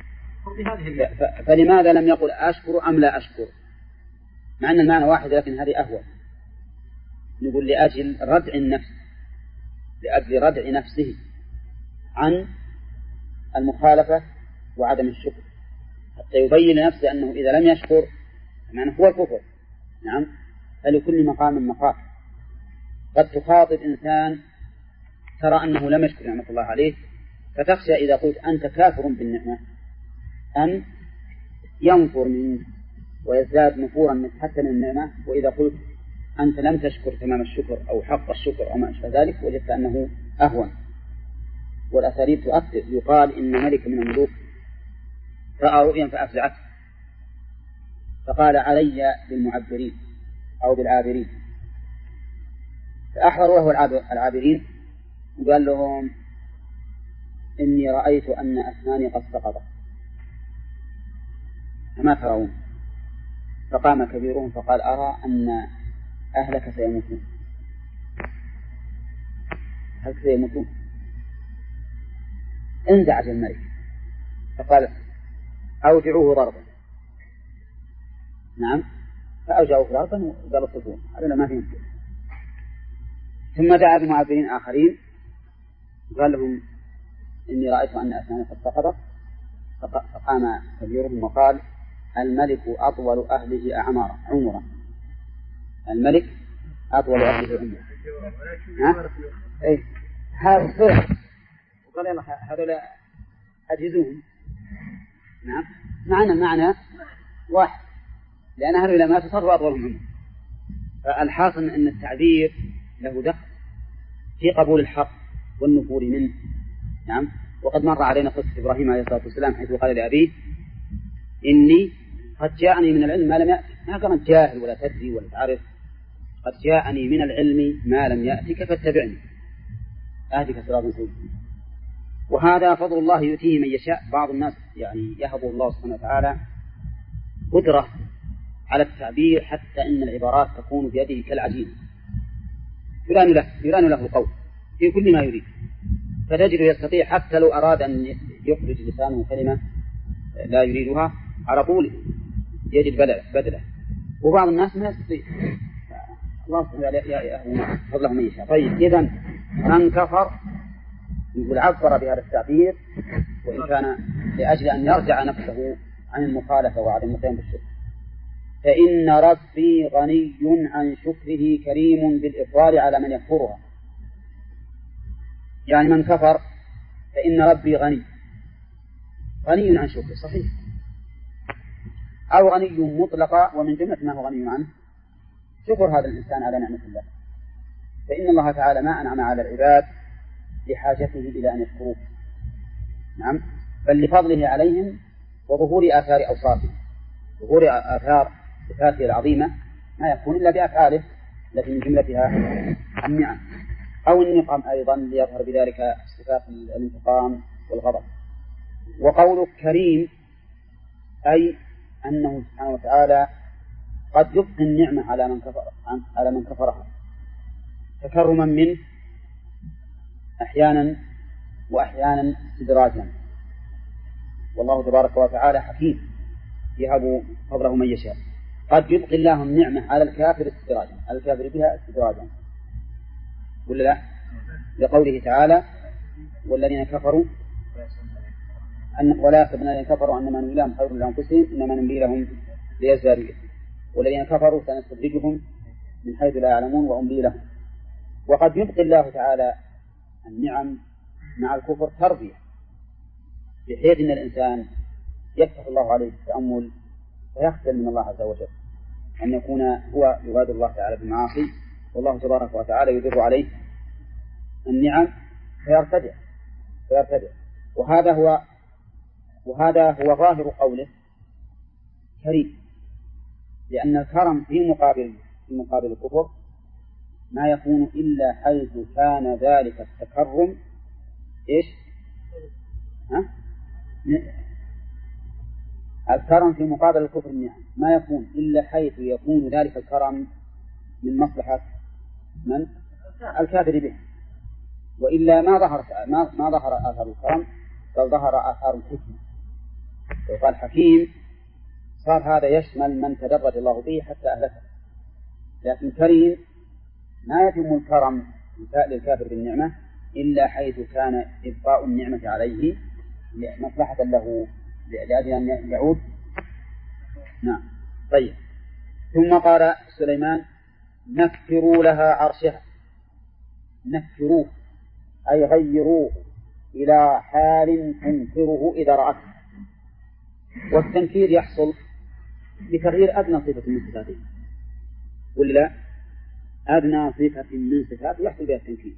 فلماذا لم يقل أشكر أم لا أشكر، مع أن المعنى واحد لكن هذه أهون. نقول لأجل ردع نفسه عن المخالفة وعدم الشكر، حتى يبين لنفسه أنه إذا لم يشكر معنى هو الكفر. نعم. فلكل مقام مقام. قد تخاطب إنسان ترى أنه لم يشكر نعمة الله عليه، فتخشى إذا قلت أنت كافر بالنعمة أن ينفر منه ويزداد نفورا حتى من النعمة. وإذا قلت أنت لم تشكر تمام الشكر أو حق الشكر أو ما أشبه ذلك وجدت أنه أهون. والأساليب تؤثر. يقال إن ملك من الملوك رأى رؤيا فأفزعته، فقال علي بالمعبرين أو بالعابرين، فأحضروا له العابرين وقال لهم إني رأيت أن أسناني قد سقطت فما ترون. فقام كبيرهم فقال أرى أن أهلك سيموتون. هل سيموتون؟ انزعج الملك فقال أوجعوه ضربا. نعم. فأوجعوه ضربا وقالوا صدون، هذا ما فيه. ثم دعا بمعبرين آخرين قال لهم إني رأيت أن أسناني قد سقطت. فقام كبيرهم وقال الملك أطول أهله عمرا. الملك أطول أهله عمرا. إيه هذا صح. وقال يلا هذول أجهزوهم. نعم. معنى واحد، لأن هؤلاء ما تصروا أطولهم عمرا. فالحاصل أن التعبير له دخل في قبول الحق والنفور منه. نعم. وقد مر علينا قصة إبراهيم عليه الصلاة والسلام حيث قال لأبيه إني قد جاءني من العلم ما لم يأتك. ما كانت جاهل ولا تدري ولا تعرف، قد جاءني من العلم ما لم يأتك فاتبعني أهدك صراطا سويا. وهذا فضل الله يؤتيه من يشاء. بعض الناس يهب الله سبحانه وتعالى قدرة على التعبير حتى إن العبارات تكون بيده كالعجين، يران له القول في كل ما يريد. فتجد يستطيع حتى لو أراد أن يخرج لسانه كلمة لا يريدها على طول يجد بدله. وبعض الناس ما يستطيع. الله سبحانه وتعالى فضله من يشاء. طيب إذن من كفر يقول عبر بهذا التعبير وإن كان لأجل أن يرجع نفسه عن المخالفة وعدم القيام بالشكر. فإن ربي غني عن شكره كريم بالإفضال على من يكفرها. يعني من كفر فإن ربي غني عن شكره صحيح، أو غني مطلقا، ومن جملة ما هو غني عنه شكر هذا الإنسان على نعمة الله. فإن الله تعالى ما أنعم على العباد لحاجته إلى أن يشكروه. نعم. بل لفضله عليهم وظهور آثار أوصافه، ظهور آثار صفاته العظيمة ما يكون إلا بأفعاله التي من جملتها النعم أو النقم أيضا ليظهر بذلك صفات الانتقام والغضب. وقول كريم أي أنه سبحانه وتعالى قد يبقي النعمة على من كفرها تكرما منه أحيانا وأحيانا استدراجا، والله تبارك وتعالى حكيم يهب فضله من يشاء. قد يبقي الله النعمة على الكافر استدراجا، على الكافر بها استدراجا، ولا لا؟ لقوله تعالى والذين كفروا ولا يحسبن الذين كفروا أنما نملي لهم خير لأنفسهم إنما نملي لهم ليزدادوا إثما والذين كفروا سنستدرجهم من حيث لا يعلمون وأملي لهم. وقد يبقي الله تعالى النعم مع الكفر تربية، بحيث أن الإنسان يفتح الله عليه التأمل فيخجل من الله عز وجل أن يكون هو يغادر الله تعالى بالمعاصي والله تبارك وتعالى يدر عليه النعم فيرتدع. وهذا هو ظاهر قوله كريم، لأن الكرم في مقابل الكفر ما يكون إلا حيث كان ذلك التكرم إيش؟ الكرم في مقابل الكفر النعم ما يكون إلا حيث يكون ذلك الكرم من مصلحة من؟ الكافر به، وإلا ما ظهر آثار الكرم بل ظهر آثار الحكمة. وقال حكيم صار هذا يشمل من تدرج الله به حتى أهلكه. لكن كريم ما يتم الكرم للكافر بالنعمة إلا حيث كان إبقاء النعمة عليه مصلحة له لأجل أن يعود. نعم. طيب. ثم قال سليمان نكروا لها عرشها، نكروه أي غيروه إلى حال تنكره إذا رأته. والتنكير يحصل بتغيير أدنى صفة من صفاته، ولا أدنى صفة من صفاته يحصل بها التنكير.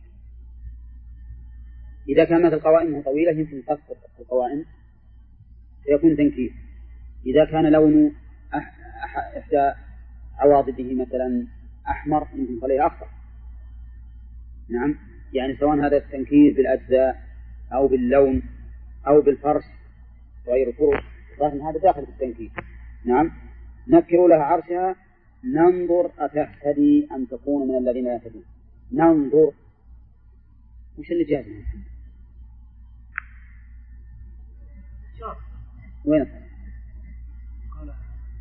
إذا كانت القوائم طويلة يمكن تقصر القوائم فيكون تنكير. إذا كان لون إحدى عواضده مثلا أحمر يمكن عليه أخضر. نعم، يعني سواء هذا التنكير بالأجزاء أو باللون أو بالفرش غير فرش، لكن هذا داخل في التنكير. نعم. نكروا لها عرشها ننظر أتهتدي أن تكون من الذين يهتدون. ننظر وش اللي جاء منه؟ وين قال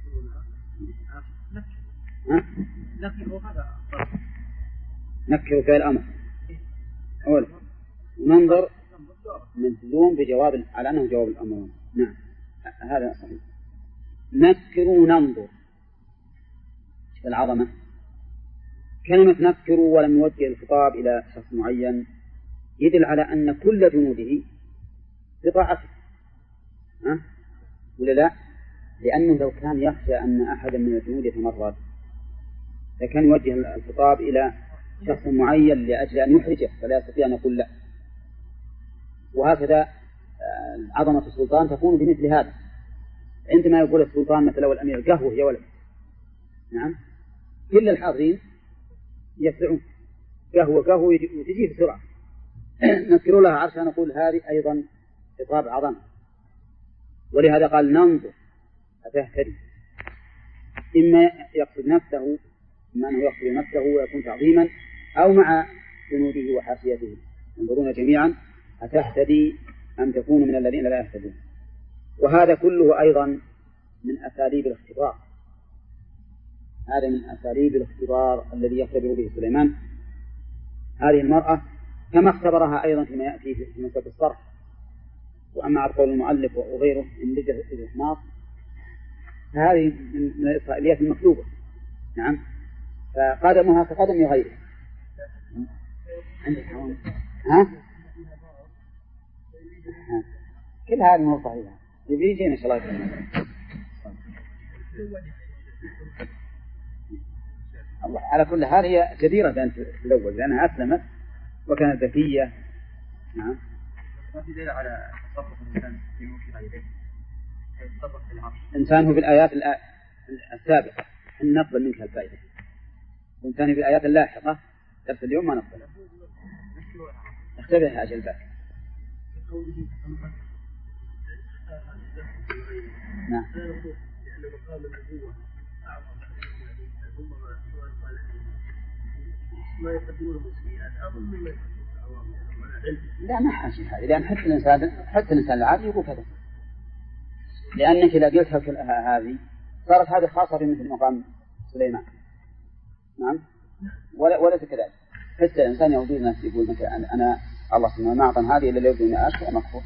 نكروا في الأمر أولا، ننظر مجزوم بجواب على أنه جواب الأمر. نعم هذا صحيح. نكروا ننظر العظمة. كلمة نكروا ولم يوجه الخطاب إلى شخص معين يدل على أن كل جنوده بطاعته، ولا لا؟ لأنه لو كان يخشى أن أحدا من الجنود يتمرد لكان يوجه الخطاب إلى شخص معين لأجل أن يحرجه فلا يستطيع أن يقول لا. وهكذا عظمة السلطان تكون بمثل هذا. عندما يقول السلطان مثلا والأمير قهوة يا ولد، نعم، كل الحاضرين يسرعون قهوة وتجي بسرعة. نذكر لها عرشها نقول هذه أيضا خطاب عظمة. ولهذا قال ننظر أتهتدي، إما يقصد نفسه، إما أنه يقصد نفسه ويكون تعظيما، أو مع جنوده وحاشيته ينظرون جميعا أتهتدي أن تكون من الذين لا يهتدون. وهذا كله أيضا من أساليب الاختبار، هذا من أساليب الاختبار الذي يختبر به سليمان هذه المرأة، كما اختبرها أيضا فيما يأتي في مسألة الصرف. وأما على قول المؤلف وغيره من لجة الإحناط فهذه من الإسرائيليات المكتوبة. نعم، فقدمها كقدم غيره. كل هذه مو صحيحة. يبيجين إن شاء الله. الله على كل حال هي جديرة بأن تتزوج لأنها أسلمت وكانت ذكية. نعم. ما في دليل على تصرف الإنسان في موكب يديه، تصرف في العرش. إنسان هو في الآيات السابقة. نقبل منك الفائدة. ثاني في الآيات اللاحقة درس اليوم ما نقبل اختبرها أجل بقى. نعم. لا ما حاجة هذه، لأن حتى الإنسان العادي يقول كذا، لأنك إذا قلت هذه صارت هذه خاصة بمثل مقام سليمان. نعم. وليس كذلك. حتى الإنسان يوجد الناس يقول مثلا أنا الله سبحانه ما أعطى هذه إلا لو دون أشياء مكفور.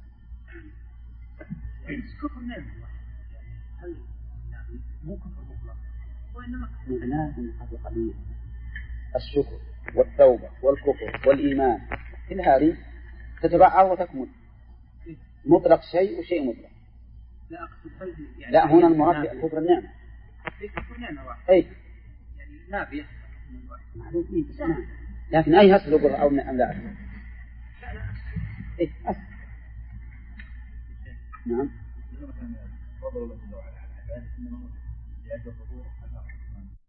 كفر نعمة هل مو كفر مطلق وإنما معناه هذا قليل. الشكر والتوبة والكفر والإيمان كل هذه تتبعه وتكمل. مطلق شيء وشيء مطلق. لا أقصد يعني لا هنا المراد كفر النعمة. كفر نعمة واحد. أي يعني نافية. معلوم إيه لكن أي هسل قرر أو أم لا أسل. إيه أسل. نعم.